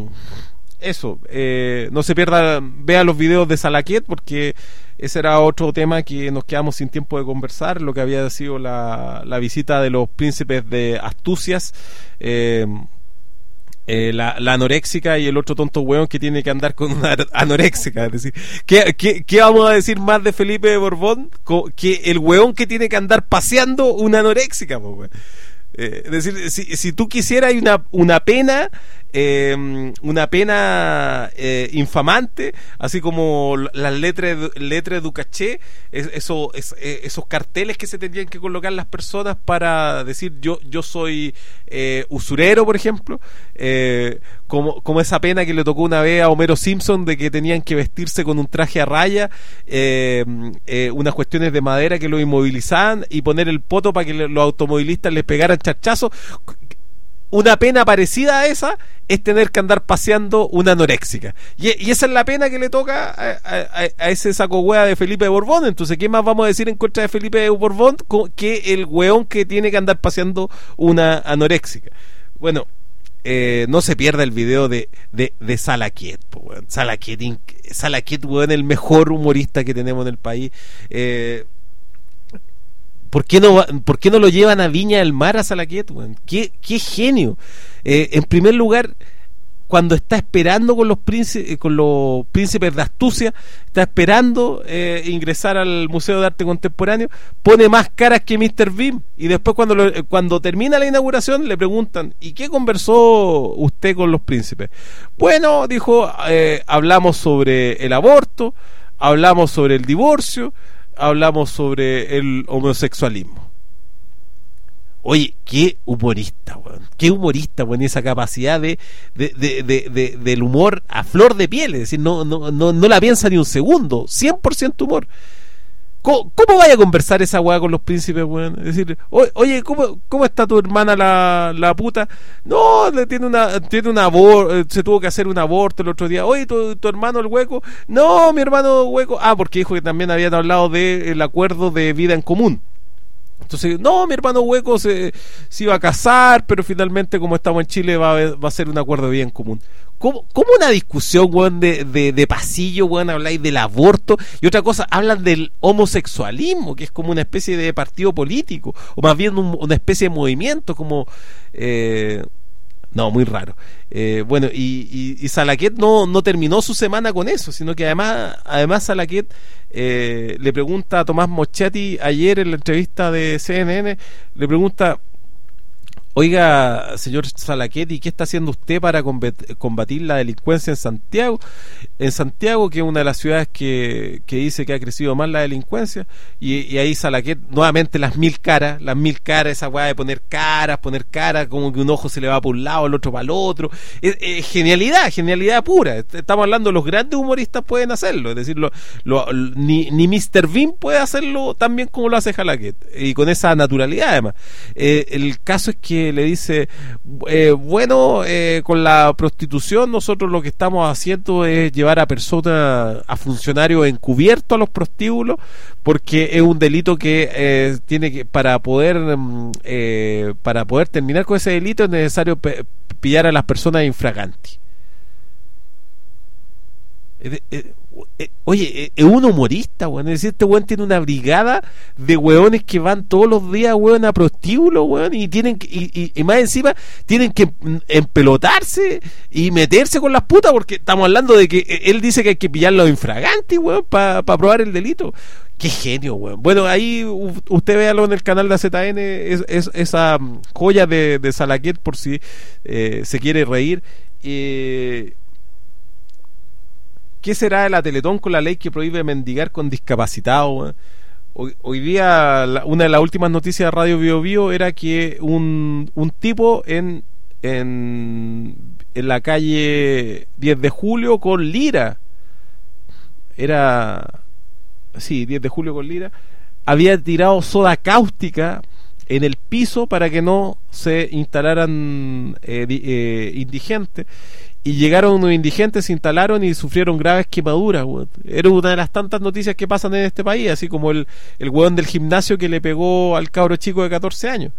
eso, eh, no se pierda, vea los videos de Salaquet, porque ese era otro tema que nos quedamos sin tiempo de conversar, lo que había sido la, la visita de los príncipes de Astucias, eh, eh, la, la anoréxica y el otro tonto hueón que tiene que andar con una anoréxica. Es decir, ¿qué, qué, qué vamos a decir más de Felipe de Borbón? Que el hueón que tiene que andar paseando una anoréxica, po, hueón. Eh, es decir, si, si tú quisieras una, una pena, eh, una pena eh, infamante, así como las letras letras du caché, es, eso, es, esos carteles que se tendrían que colocar las personas para decir yo yo soy eh, usurero, por ejemplo, eh, como, como esa pena que le tocó una vez a Homero Simpson, de que tenían que vestirse con un traje a raya, eh, eh, unas cuestiones de madera que lo inmovilizaban, y poner el poto para que los automovilistas les pegaran charchazos. Una pena parecida a esa es tener que andar paseando una anoréxica, y, y esa es la pena que le toca a, a, a ese saco hueá de Felipe de Borbón. Entonces, ¿qué más vamos a decir en contra de Felipe de Borbón que el hueón que tiene que andar paseando una anoréxica? Bueno, eh, no se pierda el video de, de, de Salaquet, po, weón. Salaquet, Salaquet, weón, el mejor humorista que tenemos en el país. eh ¿Por qué no, por qué no lo llevan a Viña del Mar a Salaquet, weón? ¿Qué, qué genio? Eh, en primer lugar, cuando está esperando con los príncipes, con los príncipes de Astucia, está esperando eh, ingresar al Museo de Arte Contemporáneo, pone más caras que míster Bean, y después cuando lo, cuando termina la inauguración le preguntan: ¿y qué conversó usted con los príncipes? Bueno, dijo, eh, hablamos sobre el aborto, hablamos sobre el divorcio, hablamos sobre el homosexualismo. Oye, qué humorista, weón. Qué humorista, weón, esa capacidad de, de, de, de, de del humor a flor de piel, es decir, no, no, no, no la piensa ni un segundo, cien por ciento humor. ¿Cómo, cómo vaya a conversar esa weá con los príncipes, weón? Es decir, oye, ¿cómo, cómo está tu hermana la, la puta? No, le tiene una, tiene una abor- se tuvo que hacer un aborto el otro día. Oye, ¿tu, tu hermano el hueco? No, mi hermano hueco. Ah, porque dijo que también habían hablado del acuerdo de vida en común. Entonces, no, mi hermano hueco se, se iba a casar, pero finalmente, como estamos en Chile, va a, va a ser un acuerdo de vida en común. ¿Cómo, cómo una discusión, weón, de, de, de pasillo, weón, habláis del aborto? Y otra cosa, hablan del homosexualismo, que es como una especie de partido político, o más bien un, una especie de movimiento, como... Eh, no, muy raro. Eh, bueno, y, y, y Salaquet no, no terminó su semana con eso, sino que además, además Salaquet eh, le pregunta a Tomás Moschetti ayer en la entrevista de C N N, le pregunta: oiga, señor Salaquet, ¿y qué está haciendo usted para combatir la delincuencia en Santiago? En Santiago, que es una de las ciudades que, que dice que ha crecido más la delincuencia. Y, y ahí Salaquet, nuevamente las mil caras, las mil caras, esa weá de poner caras, poner caras, como que un ojo se le va por un lado, el otro para el otro. Es, es genialidad, genialidad pura. Estamos hablando, los grandes humoristas pueden hacerlo, es decir, lo, lo, ni, ni míster Bean puede hacerlo tan bien como lo hace Salaquet, y con esa naturalidad además. Eh, el caso es que le dice, eh, bueno, eh, con la prostitución nosotros lo que estamos haciendo es llevar a personas, a funcionarios encubiertos a los prostíbulos, porque es un delito que eh, tiene que, para poder eh, para poder terminar con ese delito es necesario pe- pillar a las personas infraganti. Eh, eh, eh, oye, es un humorista, weón. Es decir, este weón tiene una brigada de weones que van todos los días, weón, a prostíbulos, weón, y tienen que, y, y, y más encima tienen que empelotarse y meterse con las putas, porque estamos hablando de que él dice que hay que pillar los infraganti, weón, para pa probar el delito. Qué genio, weón. Bueno, ahí usted véalo en el canal de A Z N, es, es, esa joya de, de Salaquet, por si eh, se quiere reír. Eh, ¿Qué será de la Teletón con la ley que prohíbe mendigar con discapacitados? Hoy, hoy día, la, una de las últimas noticias de Radio Bio Bio era que un, un tipo en, en, en la calle diez de julio con Lira, era... sí, diez de julio con Lira, había tirado soda cáustica en el piso para que no se instalaran eh, di, eh, indigentes, y llegaron unos indigentes, se instalaron y sufrieron graves quemaduras, weón. Era una de las tantas noticias que pasan en este país, así como el, el weón del gimnasio que le pegó al cabro chico de catorce años.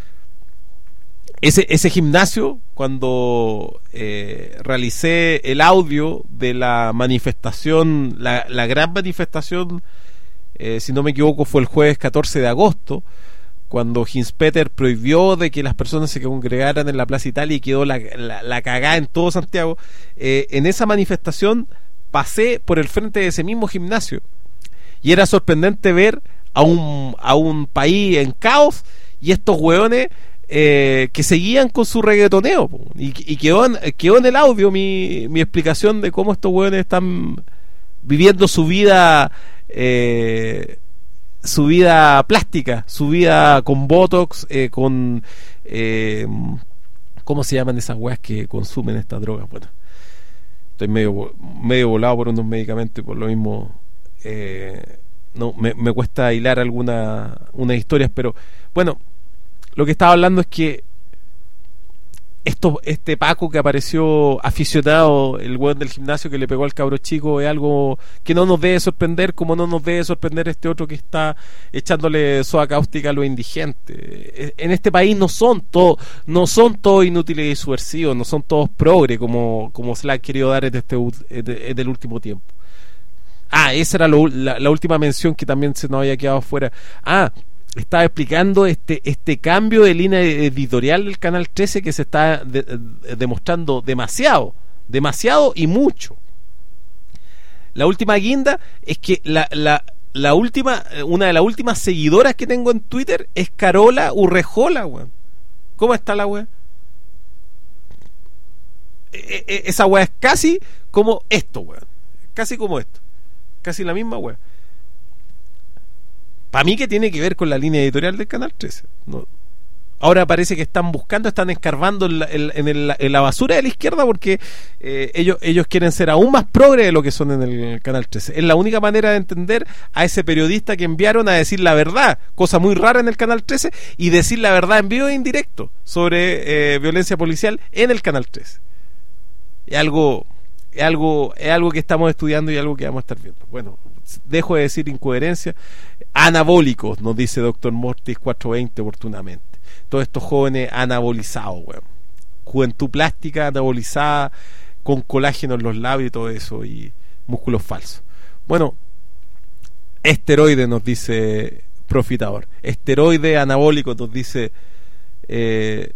Ese, ese gimnasio, cuando eh, realicé el audio de la manifestación, la, la gran manifestación, eh, si no me equivoco fue el jueves catorce de agosto, cuando Hinspeter prohibió de que las personas se congregaran en la Plaza Italia y quedó la, la, la cagada en todo Santiago, eh, en esa manifestación pasé por el frente de ese mismo gimnasio y era sorprendente ver a un, a un país en caos y estos hueones eh, que seguían con su reggaetoneo, y, y quedó, en, quedó en el audio mi, mi explicación de cómo estos hueones están viviendo su vida eh, su vida plástica, su vida con botox, eh, con eh, ¿cómo se llaman esas weas que consumen estas drogas? Bueno, estoy medio medio volado por unos medicamentos y por lo mismo eh, no me, me cuesta hilar alguna unas historias, pero bueno, lo que estaba hablando es que esto, este Paco que apareció aficionado, el weón del gimnasio que le pegó al cabro chico, es algo que no nos debe sorprender, como no nos debe sorprender este otro que está echándole soda cáustica a los indigentes. En este país no son todos, no son todos inútiles y subversivos, no son todos progre como, como se le ha querido dar en este en el último tiempo. Ah, esa era lo, la, la última mención que también se nos había quedado fuera. Ah, estaba explicando este este cambio de línea editorial del Canal trece que se está de, de, demostrando demasiado, demasiado y mucho. La última guinda es que la, la, la última, una de las últimas seguidoras que tengo en Twitter es Carola Urrejola, weón. ¿Cómo está la weá? E, e, esa weá es casi como esto, weón. Casi como esto. Casi la misma weá. Para mí que tiene que ver con la línea editorial del Canal trece, ¿no? Ahora parece que están buscando, están escarbando en la, en el, en la basura de la izquierda porque eh, ellos, ellos quieren ser aún más progre de lo que son en el Canal trece. Es la única manera de entender a ese periodista que enviaron a decir la verdad, cosa muy rara en el Canal trece, y decir la verdad en vivo e indirecto sobre eh, violencia policial en el Canal trece. Es algo, es algo, es algo que estamos estudiando y algo que vamos a estar viendo. Bueno, dejo de decir incoherencia. Anabólicos, nos dice doctor Mortis cuatrocientos veinte oportunamente. Todos estos jóvenes anabolizados, weón. Juventud plástica anabolizada con colágeno en los labios y todo eso, y músculos falsos. Bueno, esteroide, nos dice Profitador. Esteroide anabólico, nos dice eh,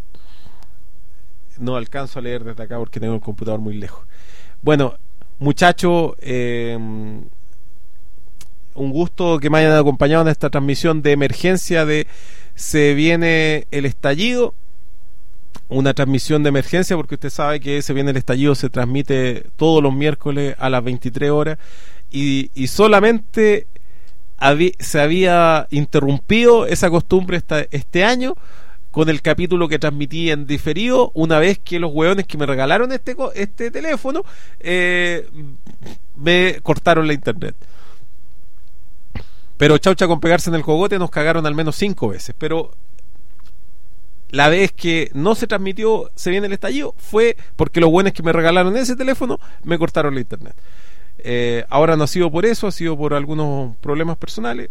no alcanzo a leer desde acá porque tengo el computador muy lejos. Bueno, muchachos, eh, un gusto que me hayan acompañado en esta transmisión de emergencia de Se Viene el Estallido. Una transmisión de emergencia porque usted sabe que Se Viene el Estallido se transmite todos los miércoles a las veintitrés horas y, y solamente habí, se había interrumpido esa costumbre esta, este año con el capítulo que transmití en diferido, una vez que los hueones que me regalaron este, este teléfono eh, me cortaron la internet. Pero chaucha con pegarse en el cogote, nos cagaron al menos cinco veces. Pero la vez que no se transmitió Se Viene el Estallido fue porque los buenos que me regalaron ese teléfono me cortaron la internet. Eh, ahora no ha sido por eso, ha sido por algunos problemas personales.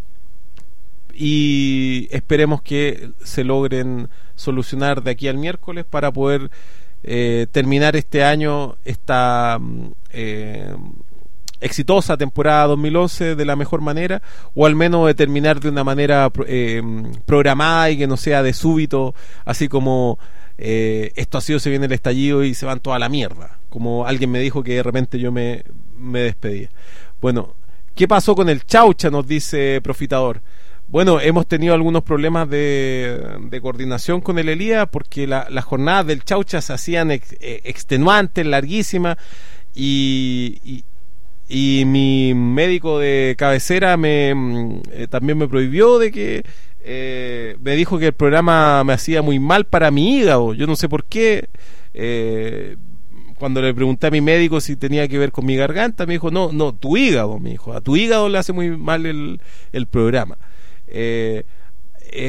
Y esperemos que se logren solucionar de aquí al miércoles para poder eh, terminar este año, esta eh, exitosa temporada dos mil once de la mejor manera, o al menos de terminar de una manera eh, programada y que no sea de súbito, así como eh, esto ha sido Se Viene el Estallido y se van toda la mierda, como alguien me dijo que de repente yo me, me despedía. Bueno, ¿qué pasó con el Chaucha?, nos dice Profitador. Bueno, hemos tenido algunos problemas de, de coordinación con el Elías porque la, las jornadas del Chaucha se hacían ex, extenuantes, larguísimas, y, y y mi médico de cabecera me eh, también me prohibió de que eh, me dijo que el programa me hacía muy mal para mi hígado. Yo no sé por qué. Eh, cuando le pregunté a mi médico si tenía que ver con mi garganta, me dijo no, no, tu hígado, me dijo, a tu hígado le hace muy mal el, el programa. Eh, eh,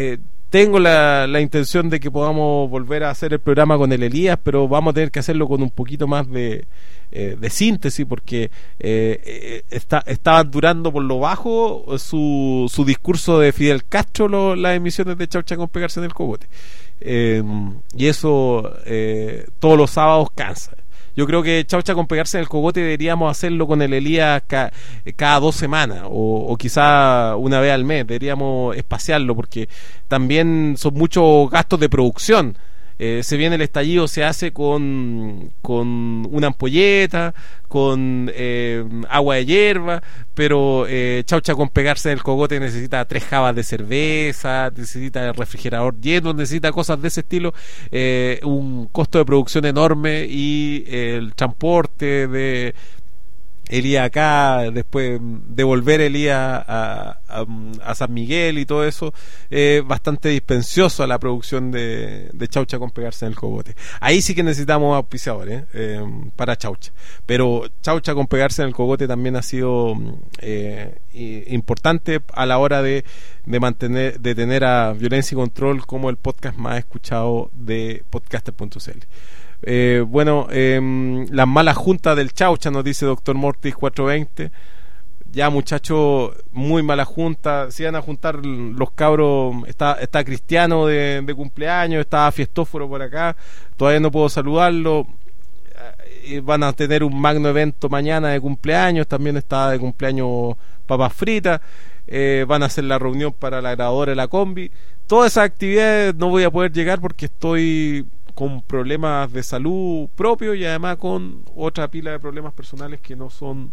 tengo la, la intención de que podamos volver a hacer el programa con el Elías, pero vamos a tener que hacerlo con un poquito más de, eh, de síntesis, porque eh, eh, está, estaban durando por lo bajo su, su discurso de Fidel Castro, lo, las emisiones de Chaucha con pegarse en el cogote. Eh, y eso eh, todos los sábados cansa. Yo creo que Chaucha con pegarse en el cogote deberíamos hacerlo con el Elías ca, cada dos semanas o, o quizá una vez al mes. Deberíamos espaciarlo porque también son muchos gastos de producción. Eh, se viene el estallido, se hace con, con una ampolleta, con eh, agua de hierba, pero eh, Chaucha con pegarse en el cogote necesita tres jabas de cerveza, necesita el refrigerador lleno, necesita cosas de ese estilo, eh, un costo de producción enorme y eh, el transporte de Elías acá, después devolver Elías a, a, a San Miguel y todo eso, eh, bastante dispendioso a la producción de, de Chaucha con pegarse en el cogote. Ahí sí que necesitamos auspiciadores eh, para Chaucha, pero Chaucha con pegarse en el cogote también ha sido eh, importante a la hora de, de mantener, de tener a Violencia y Control como el podcast más escuchado de podcaster punto c l. Eh, bueno, eh, las malas juntas del Chaucha, nos dice Doctor Mortis cuatrocientos veinte. Ya, muchachos, muy mala junta. Se iban a juntar los cabros. Está, está Cristiano de, de cumpleaños, está Fiestóforo por acá. Todavía no puedo saludarlo. Eh, van a tener un magno evento mañana de cumpleaños. También está de cumpleaños Papas Fritas. Eh, van a hacer la reunión para la grabadora de la combi. Todas esas actividades no voy a poder llegar porque estoy con problemas de salud propios y además con otra pila de problemas personales que no son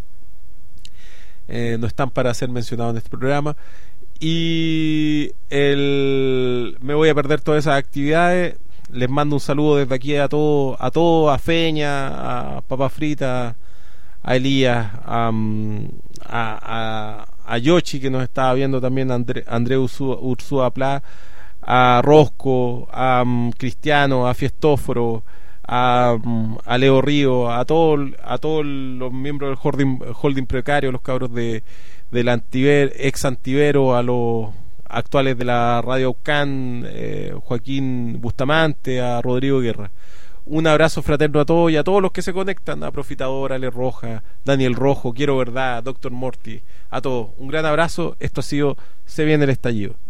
eh, no están para ser mencionados en este programa, y el, me voy a perder todas esas actividades. Les mando un saludo desde aquí a todos, a todos, a Feña, a Papa Frita, a Elías, a, a, a, a Yoshi, que nos estaba viendo también, a André, André Ursúa, Ursúa Pla, a Rosco, a um, Cristiano, a Fiestóforo, a, um, a Leo Río, a todos a todos los miembros del holding, holding precario, los cabros de del antiver, ex Antivero, a los actuales de la Radio Aucán, eh, Joaquín Bustamante, a Rodrigo Guerra. Un abrazo fraterno a todos y a todos los que se conectan, a Profitador, Ale Roja, Daniel Rojo, Quiero Verdad, Doctor Morty, a todos. Un gran abrazo. Esto ha sido Se Viene el Estallido.